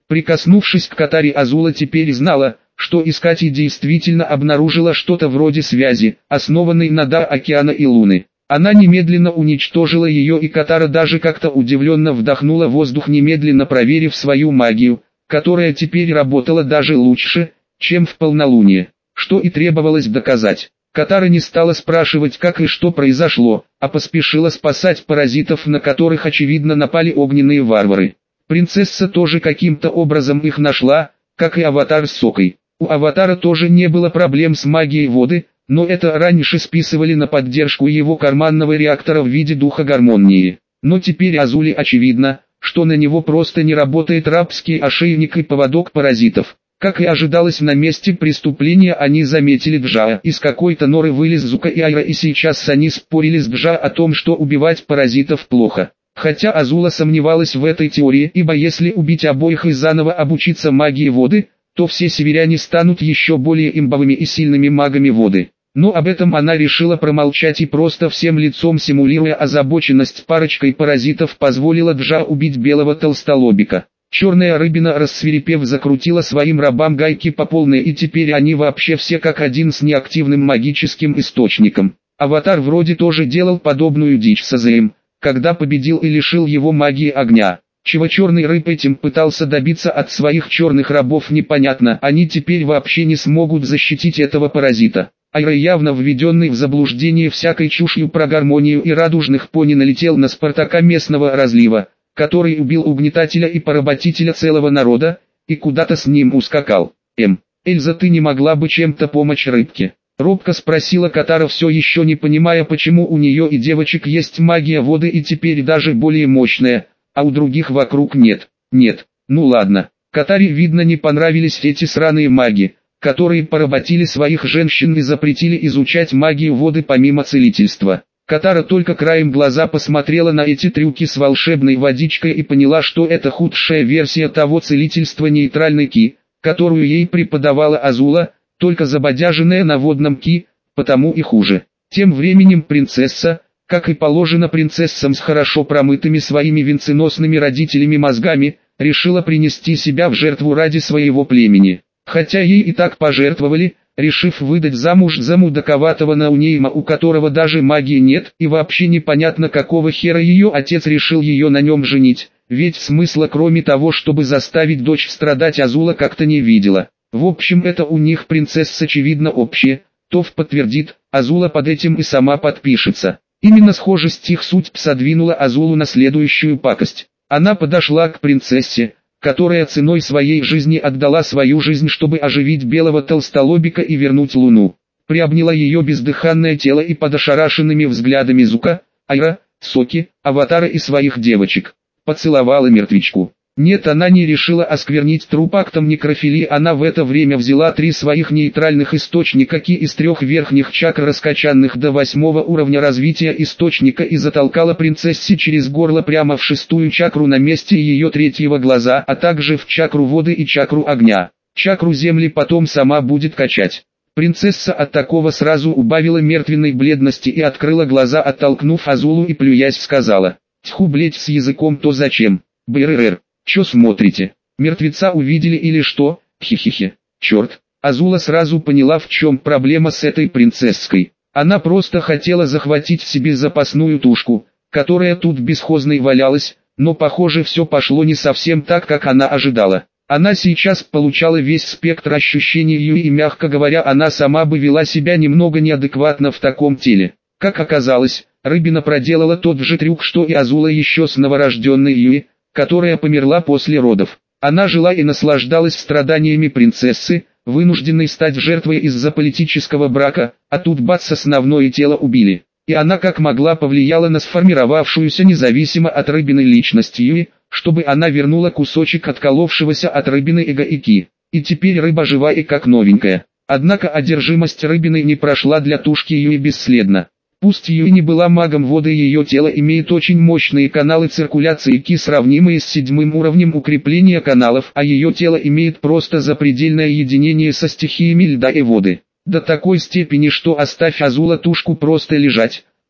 Прикоснувшись к Катаре, Азула теперь знала, что искать, и действительно обнаружила что-то вроде связи, основанной на Да океана и Луны. Она немедленно уничтожила ее, и Катара даже как-то удивленно вдохнула воздух, немедленно проверив свою магию, которая теперь работала даже лучше, чем в полнолуние, что и требовалось доказать. Катара не стала спрашивать, как и что произошло, а поспешила спасать паразитов, на которых очевидно напали огненные варвары. Принцесса тоже каким-то образом их нашла, как и Аватар с Сокой. У Аватара тоже не было проблем с магией воды, но это раньше списывали на поддержку его карманного реактора в виде духа гармонии. Но теперь Азуле очевидно, что на него просто не работает рабский ошейник и поводок паразитов. Как и ожидалось, на месте преступления они заметили Джаа. Из какой-то норы вылез Зука и Айра, и сейчас они спорили с Джаа о том, что убивать паразитов плохо. Хотя Азула сомневалась в этой теории, ибо если убить обоих и заново обучиться магии воды, то все северяне станут еще более имбовыми и сильными магами воды. Но об этом она решила промолчать и просто всем лицом, симулируя озабоченность парочкой паразитов, позволила Джаа убить белого толстолобика. Черная рыбина, рассвирепев, закрутила своим рабам гайки по полной, и теперь они вообще все как один с неактивным магическим источником. Аватар вроде тоже делал подобную дичь с Азеем, когда победил и лишил его магии огня. Чего черный рыб этим пытался добиться от своих черных рабов, непонятно, они теперь вообще не смогут защитить этого паразита. Айра, явно введенный в заблуждение всякой чушью про гармонию и радужных пони, налетел на Спартака местного разлива, который убил угнетателя и поработителя целого народа, и куда-то с ним ускакал. «Эм, Эльза, ты не могла бы чем-то помочь рыбке?» Робко спросила Катара, все еще не понимая, почему у нее и девочек есть магия воды, и теперь даже более мощная, а у других вокруг нет. Нет, ну ладно. Катаре, видно, не понравились эти сраные маги, которые поработили своих женщин и запретили изучать магию воды помимо целительства. Катара только краем глаза посмотрела на эти трюки с волшебной водичкой и поняла, что это худшая версия того целительства нейтральной ки, которую ей преподавала Азула, только забодяженная на водном ки, потому и хуже. Тем временем принцесса, как и положено принцессам с хорошо промытыми своими венценосными родителями мозгами, решила принести себя в жертву ради своего племени. Хотя ей и так пожертвовали, решив выдать замуж за мудаковатого Наунейма, у которого даже магии нет, и вообще непонятно, какого хера ее отец решил ее на нем женить, ведь смысла кроме того, чтобы заставить дочь страдать, Азула как-то не видела. В общем, это у них принцесс очевидно общее, Тов подтвердит, Азула под этим и сама подпишется. Именно схожесть их судьб содвинула Азулу на следующую пакость. Она подошла к принцессе, которая ценой своей жизни отдала свою жизнь, чтобы оживить белого толстолобика и вернуть Луну. Приобняла ее бездыханное тело и под ошарашенными взглядами Зука, Айра, Соки, Аватара и своих девочек поцеловала мертвечку. Нет, она не решила осквернить труп актом некрофилии, она в это время взяла три своих нейтральных источника ки из трех верхних чакр, раскачанных до восьмого уровня развития источника, и затолкала принцессе через горло прямо в шестую чакру на месте ее третьего глаза, а также в чакру воды и чакру огня. Чакру земли потом сама будет качать. Принцесса от такого сразу убавила мертвенной бледности и открыла глаза, оттолкнув Азулу, и плюясь сказала: «Тьху, блять, с языком то зачем? Брррр. Чё смотрите? Мертвеца увидели или что? Хи-хи-хи. Черт!» Азула сразу поняла, в чем проблема с этой принцесской. Она просто хотела захватить себе запасную тушку, которая тут бесхозной валялась, но похоже все пошло не совсем так, как она ожидала. Она сейчас получала весь спектр ощущений Юи, и, мягко говоря, она сама бы вела себя немного неадекватно в таком теле. Как оказалось, рыбина проделала тот же трюк, что и Азула еще с новорожденной Юи, которая померла после родов. Она жила и наслаждалась страданиями принцессы, вынужденной стать жертвой из-за политического брака, а тут бац, основное тело убили. И она как могла повлияла на сформировавшуюся независимо от рыбины личность Юи, чтобы она вернула кусочек отколовшегося от рыбины эго и ки. И теперь рыба жива и как новенькая. Однако одержимость рыбиной не прошла для тушки Юи бесследно. Пусть Юи не была магом воды, ее тело имеет очень мощные каналы циркуляции ки, сравнимые с седьмым уровнем укрепления каналов, а ее тело имеет просто запредельное единение со стихиями льда и воды. До такой степени, что, оставь Азула тушку просто лежать,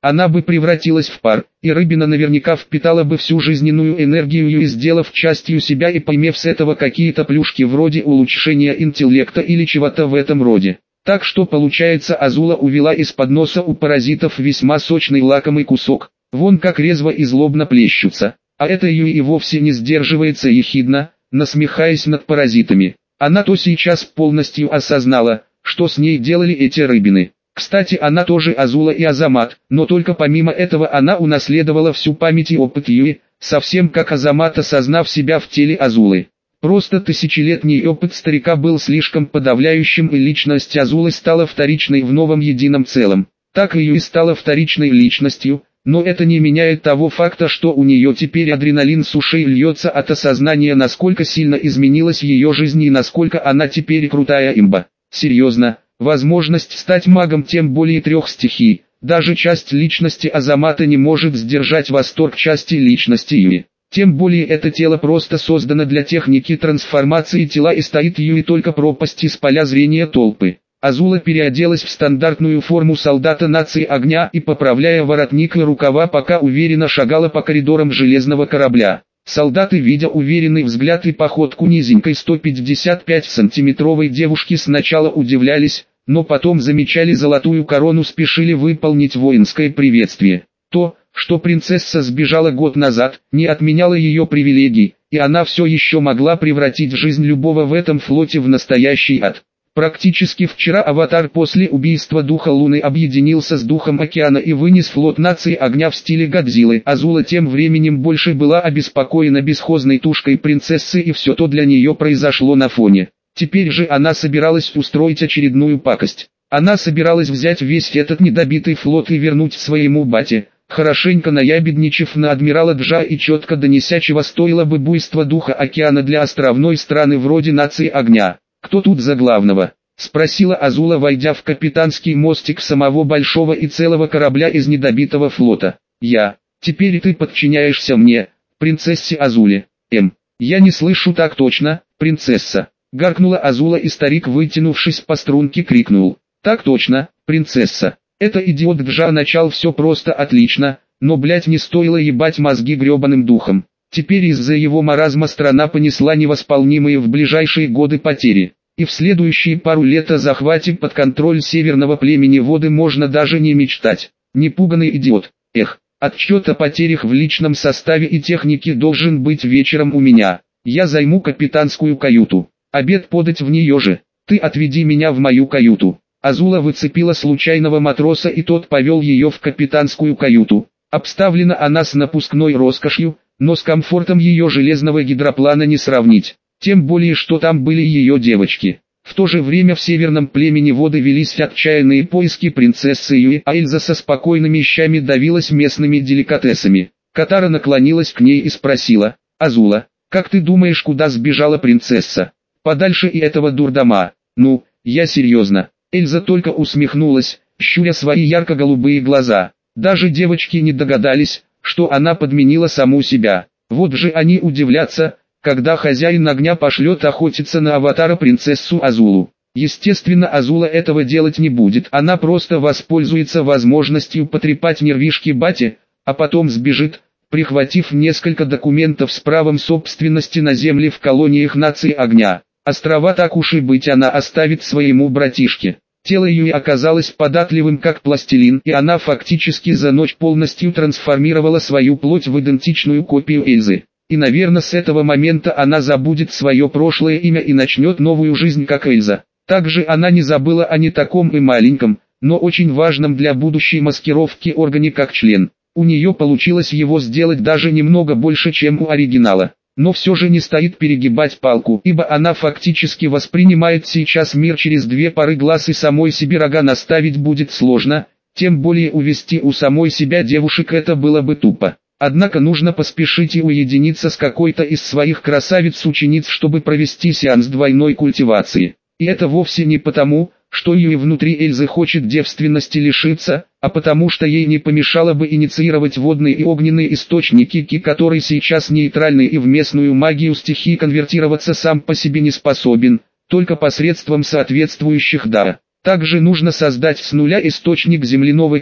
она бы превратилась в пар, и рыбина наверняка впитала бы всю жизненную энергию Юи, сделав частью себя и поймев с этого какие-то плюшки вроде улучшения интеллекта или чего-то в этом роде. Так что получается, Азула увела из-под носа у паразитов весьма сочный лакомый кусок. Вон как резво и злобно плещутся. А это Юи и вовсе не сдерживается ехидно, насмехаясь над паразитами. Она то сейчас полностью осознала, что с ней делали эти рыбины. Кстати, она тоже Азула и Азамат, но только помимо этого она унаследовала всю память и опыт Юи, совсем как Азамат, осознав себя в теле Азулы. Просто тысячелетний опыт старика был слишком подавляющим, и личность Азулы стала вторичной в новом едином целом. Так и Юи стала вторичной личностью, но это не меняет того факта, что у нее теперь адреналин с ушей льется от осознания, насколько сильно изменилась ее жизнь и насколько она теперь крутая имба. Серьезно, возможность стать магом тем более трех стихий, даже часть личности Азамата не может сдержать восторг части личности Юи. Тем более это тело просто создано для техники трансформации тела, и стоит Юи только пропасть из поля зрения толпы. Азула переоделась в стандартную форму солдата нации огня и, поправляя воротник и рукава, пока уверенно шагала по коридорам железного корабля. Солдаты, видя уверенный взгляд и походку низенькой сто пятьдесят пять сантиметровой девушки, сначала удивлялись, но потом замечали золотую корону, спешили выполнить воинское приветствие. То, что принцесса сбежала год назад, не отменяло ее привилегий, и она все еще могла превратить жизнь любого в этом флоте в настоящий ад. Практически вчера аватар после убийства духа Луны объединился с духом океана и вынес флот нации огня в стиле Годзиллы. Азула тем временем больше была обеспокоена бесхозной тушкой принцессы, и все то для нее произошло на фоне. Теперь же она собиралась устроить очередную пакость. Она собиралась взять весь этот недобитый флот и вернуть своему бате, хорошенько наябедничав на адмирала Джа и четко донеся, чего стоило бы буйство духа океана для островной страны вроде нации огня. «Кто тут за главного?» — спросила Азула, войдя в капитанский мостик самого большого и целого корабля из недобитого флота. «Я. Теперь ты подчиняешься мне, принцессе Азуле». «Эм, я не слышу так точно, принцесса», — гаркнула Азула, и старик, вытянувшись по струнке, крикнул. «Так точно, принцесса». Это идиот Джа начал все просто отлично, но, блять, не стоило ебать мозги гребаным духом. Теперь из-за его маразма страна понесла невосполнимые в ближайшие годы потери. И в следующие пару лет о захвате под контроль северного племени воды можно даже не мечтать. Непуганный идиот. Эх, отчет о потерях в личном составе и технике должен быть вечером у меня. Я займу капитанскую каюту. Обед подать в нее же. Ты отведи меня в мою каюту. Азула выцепила случайного матроса, и тот повел ее в капитанскую каюту. Обставлена она с напускной роскошью, но с комфортом ее железного гидроплана не сравнить. Тем более, что там были ее девочки. В то же время в северном племени воды велись отчаянные поиски принцессы Юи, а Эльза со спокойными щами давилась местными деликатесами. Катара наклонилась к ней и спросила: «Азула, как ты думаешь, куда сбежала принцесса? Подальше и этого дурдома». «Ну, я серьезно». Эльза только усмехнулась, щуря свои ярко-голубые глаза. Даже девочки не догадались, что она подменила саму себя. Вот же они удивлятся, когда хозяин огня пошлет охотиться на аватара принцессу Азулу. Естественно, Азула этого делать не будет, она просто воспользуется возможностью потрепать нервишки бате, а потом сбежит, прихватив несколько документов с правом собственности на земли в колониях нации огня. Острова, так уж и быть, она оставит своему братишке. Тело Юи оказалось податливым как пластилин, и она фактически за ночь полностью трансформировала свою плоть в идентичную копию Эльзы. И, наверное, с этого момента она забудет свое прошлое имя и начнет новую жизнь как Эльза. Также она не забыла о не таком и маленьком, но очень важном для будущей маскировки органе как член. У нее получилось его сделать даже немного больше, чем у оригинала. Но все же не стоит перегибать палку, ибо она фактически воспринимает сейчас мир через две пары глаз, и самой себе рога наставить будет сложно, тем более увести у самой себя девушек это было бы тупо. Однако нужно поспешить и уединиться с какой-то из своих красавиц-учениц, чтобы провести сеанс двойной культивации. И это вовсе не потому, что Юи внутри Эльзы хочет девственности лишиться, а потому что ей не помешало бы инициировать водные и огненные источники Ки, который сейчас нейтральный и в местную магию стихии конвертироваться сам по себе не способен, только посредством соответствующих дара. Также нужно создать с нуля источник земляного Ки,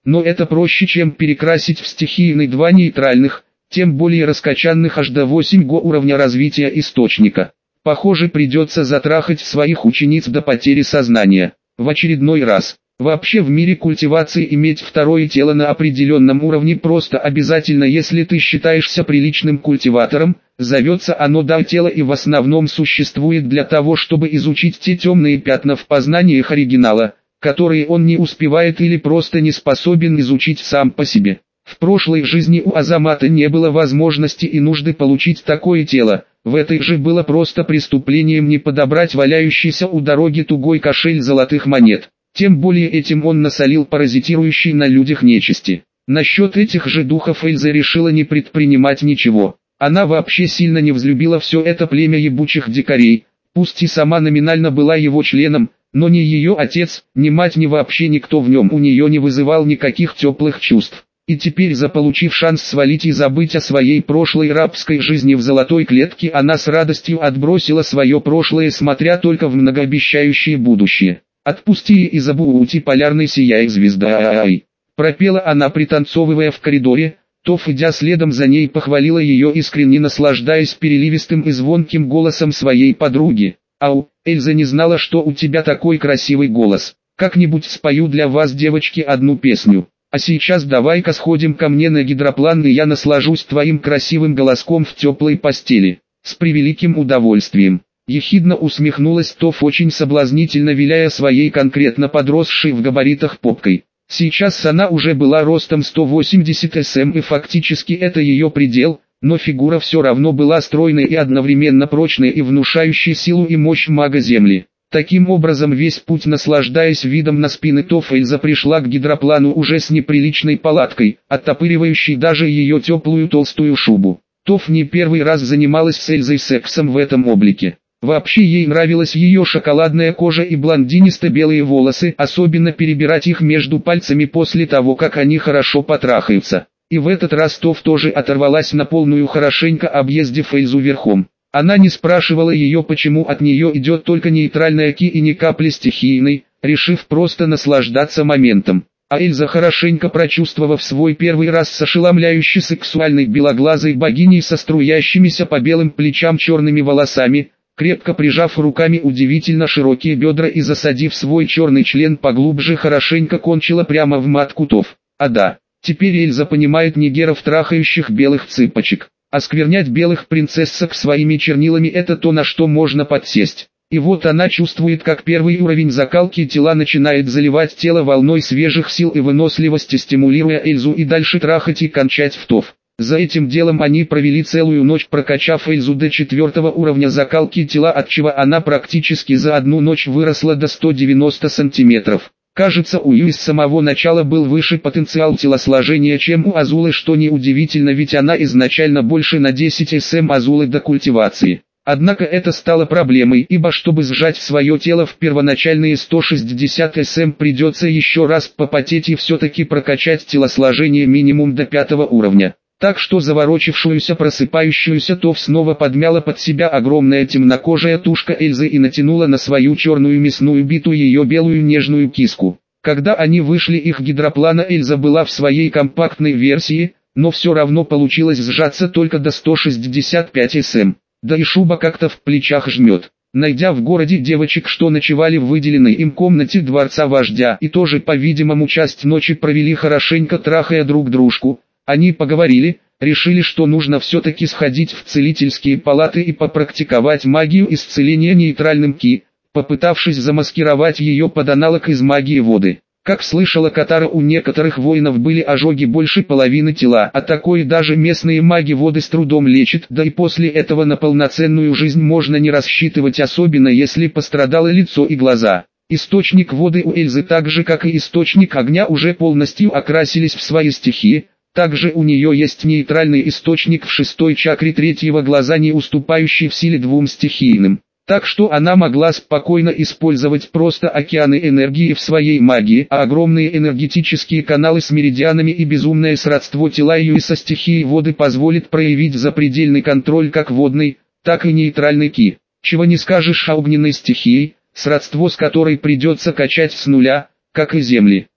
но это проще, чем перекрасить в стихийный два нейтральных, тем более раскачанных аж до восьмого го уровня развития источника. Похоже, придется затрахать своих учениц до потери сознания. В очередной раз. Вообще в мире культивации иметь второе тело на определенном уровне просто обязательно, если ты считаешься приличным культиватором. Зовется оно «да» тело и в основном существует для того, чтобы изучить те темные пятна в познаниях оригинала, которые он не успевает или просто не способен изучить сам по себе. В прошлой жизни у Азамата не было возможности и нужды получить такое тело, в этой же было просто преступлением не подобрать валяющийся у дороги тугой кошель золотых монет. Тем более этим он насолил паразитирующей на людях нечисти. Насчет этих же духов Эльза решила не предпринимать ничего. Она вообще сильно не взлюбила все это племя ебучих дикарей, пусть и сама номинально была его членом, но ни ее отец, ни мать, ни вообще никто в нем у нее не вызывал никаких теплых чувств. И теперь, заполучив шанс свалить и забыть о своей прошлой рабской жизни в золотой клетке, она с радостью отбросила свое прошлое, смотря только в многообещающее будущее. «Отпусти и забудь, полярный сияй звезда!» пропела она, пританцовывая в коридоре. Тоф, идя следом за ней, похвалила ее, искренне наслаждаясь переливистым и звонким голосом своей подруги. «Ау, Эльза, не знала, что у тебя такой красивый голос. Как-нибудь спою для вас, девочки, одну песню. А сейчас давай-ка сходим ко мне на гидроплан, и я наслажусь твоим красивым голоском в теплой постели». «С превеликим удовольствием». Ехидно усмехнулась Тоф, очень соблазнительно виляя своей конкретно подросшей в габаритах попкой. Сейчас она уже была ростом сто восемьдесят сантиметров, и фактически это ее предел, но фигура все равно была стройной и одновременно прочной и внушающей силу и мощь мага Земли. Таким образом, весь путь наслаждаясь видом на спины Тоф, Эльза пришла к гидроплану уже с неприличной палаткой, оттопыривающей даже ее теплую толстую шубу. Тоф не первый раз занималась с Эльзой сексом в этом облике. Вообще ей нравилась ее шоколадная кожа и блондинисто-белые волосы, особенно перебирать их между пальцами после того, как они хорошо потрахаются. И в этот раз Тоф тоже оторвалась на полную, хорошенько объездив Эльзу верхом. Она не спрашивала ее, почему от нее идет только нейтральная ки и ни капли стихийной, решив просто наслаждаться моментом. А Эльза, хорошенько прочувствовав свой первый раз с ошеломляющей сексуальной белоглазой богиней со струящимися по белым плечам черными волосами, крепко прижав руками удивительно широкие бедра и засадив свой черный член поглубже, хорошенько кончила прямо в матку Тоф. А да, теперь Эльза понимает нигеров, трахающих белых цыпочек. Осквернять белых принцессок своими чернилами — это то, на что можно подсесть. И вот она чувствует, как первый уровень закалки тела начинает заливать тело волной свежих сил и выносливости, стимулируя Эльзу и дальше трахать и кончать в Тоф. За этим делом они провели целую ночь, прокачав Эльзу до четвертого уровня закалки тела, отчего она практически за одну ночь выросла до ста девяноста сантиметров. Кажется, у Юи с самого начала был выше потенциал телосложения, чем у Азулы, что неудивительно, ведь она изначально больше на десять сантиметров Азулы до культивации. Однако это стало проблемой, ибо чтобы сжать свое тело в первоначальные сто шестьдесят сантиметров, придется еще раз попотеть и все-таки прокачать телосложение минимум до пятого уровня. Так что заворочившуюся, просыпающуюся Тоф снова подмяла под себя огромная темнокожая тушка Эльзы и натянула на свою черную мясную биту ее белую нежную киску. Когда они вышли их гидроплана, Эльза была в своей компактной версии, но все равно получилось сжаться только до ста шестидесяти пяти сантиметров. Да и шуба как-то в плечах жмет. Найдя в городе девочек, что ночевали в выделенной им комнате дворца вождя и тоже, по-видимому, часть ночи провели хорошенько трахая друг дружку, они поговорили, решили, что нужно все-таки сходить в целительские палаты и попрактиковать магию исцеления нейтральным ки, попытавшись замаскировать ее под аналог из магии воды. Как слышала Катара, у некоторых воинов были ожоги больше половины тела, а такое даже местные маги воды с трудом лечат, да и после этого на полноценную жизнь можно не рассчитывать, особенно если пострадало лицо и глаза. Источник воды у Эльзы, так же как и источник огня, уже полностью окрасились в свои стихии. Также у нее есть нейтральный источник в шестой чакре третьего глаза, не уступающий в силе двум стихийным. Так что она могла спокойно использовать просто океаны энергии в своей магии, а огромные энергетические каналы с меридианами и безумное сродство тела ее и со стихией воды позволит проявить запредельный контроль как водной, так и нейтральной ки. Чего не скажешь о огненной стихии, сродство с которой придется качать с нуля, как и земли.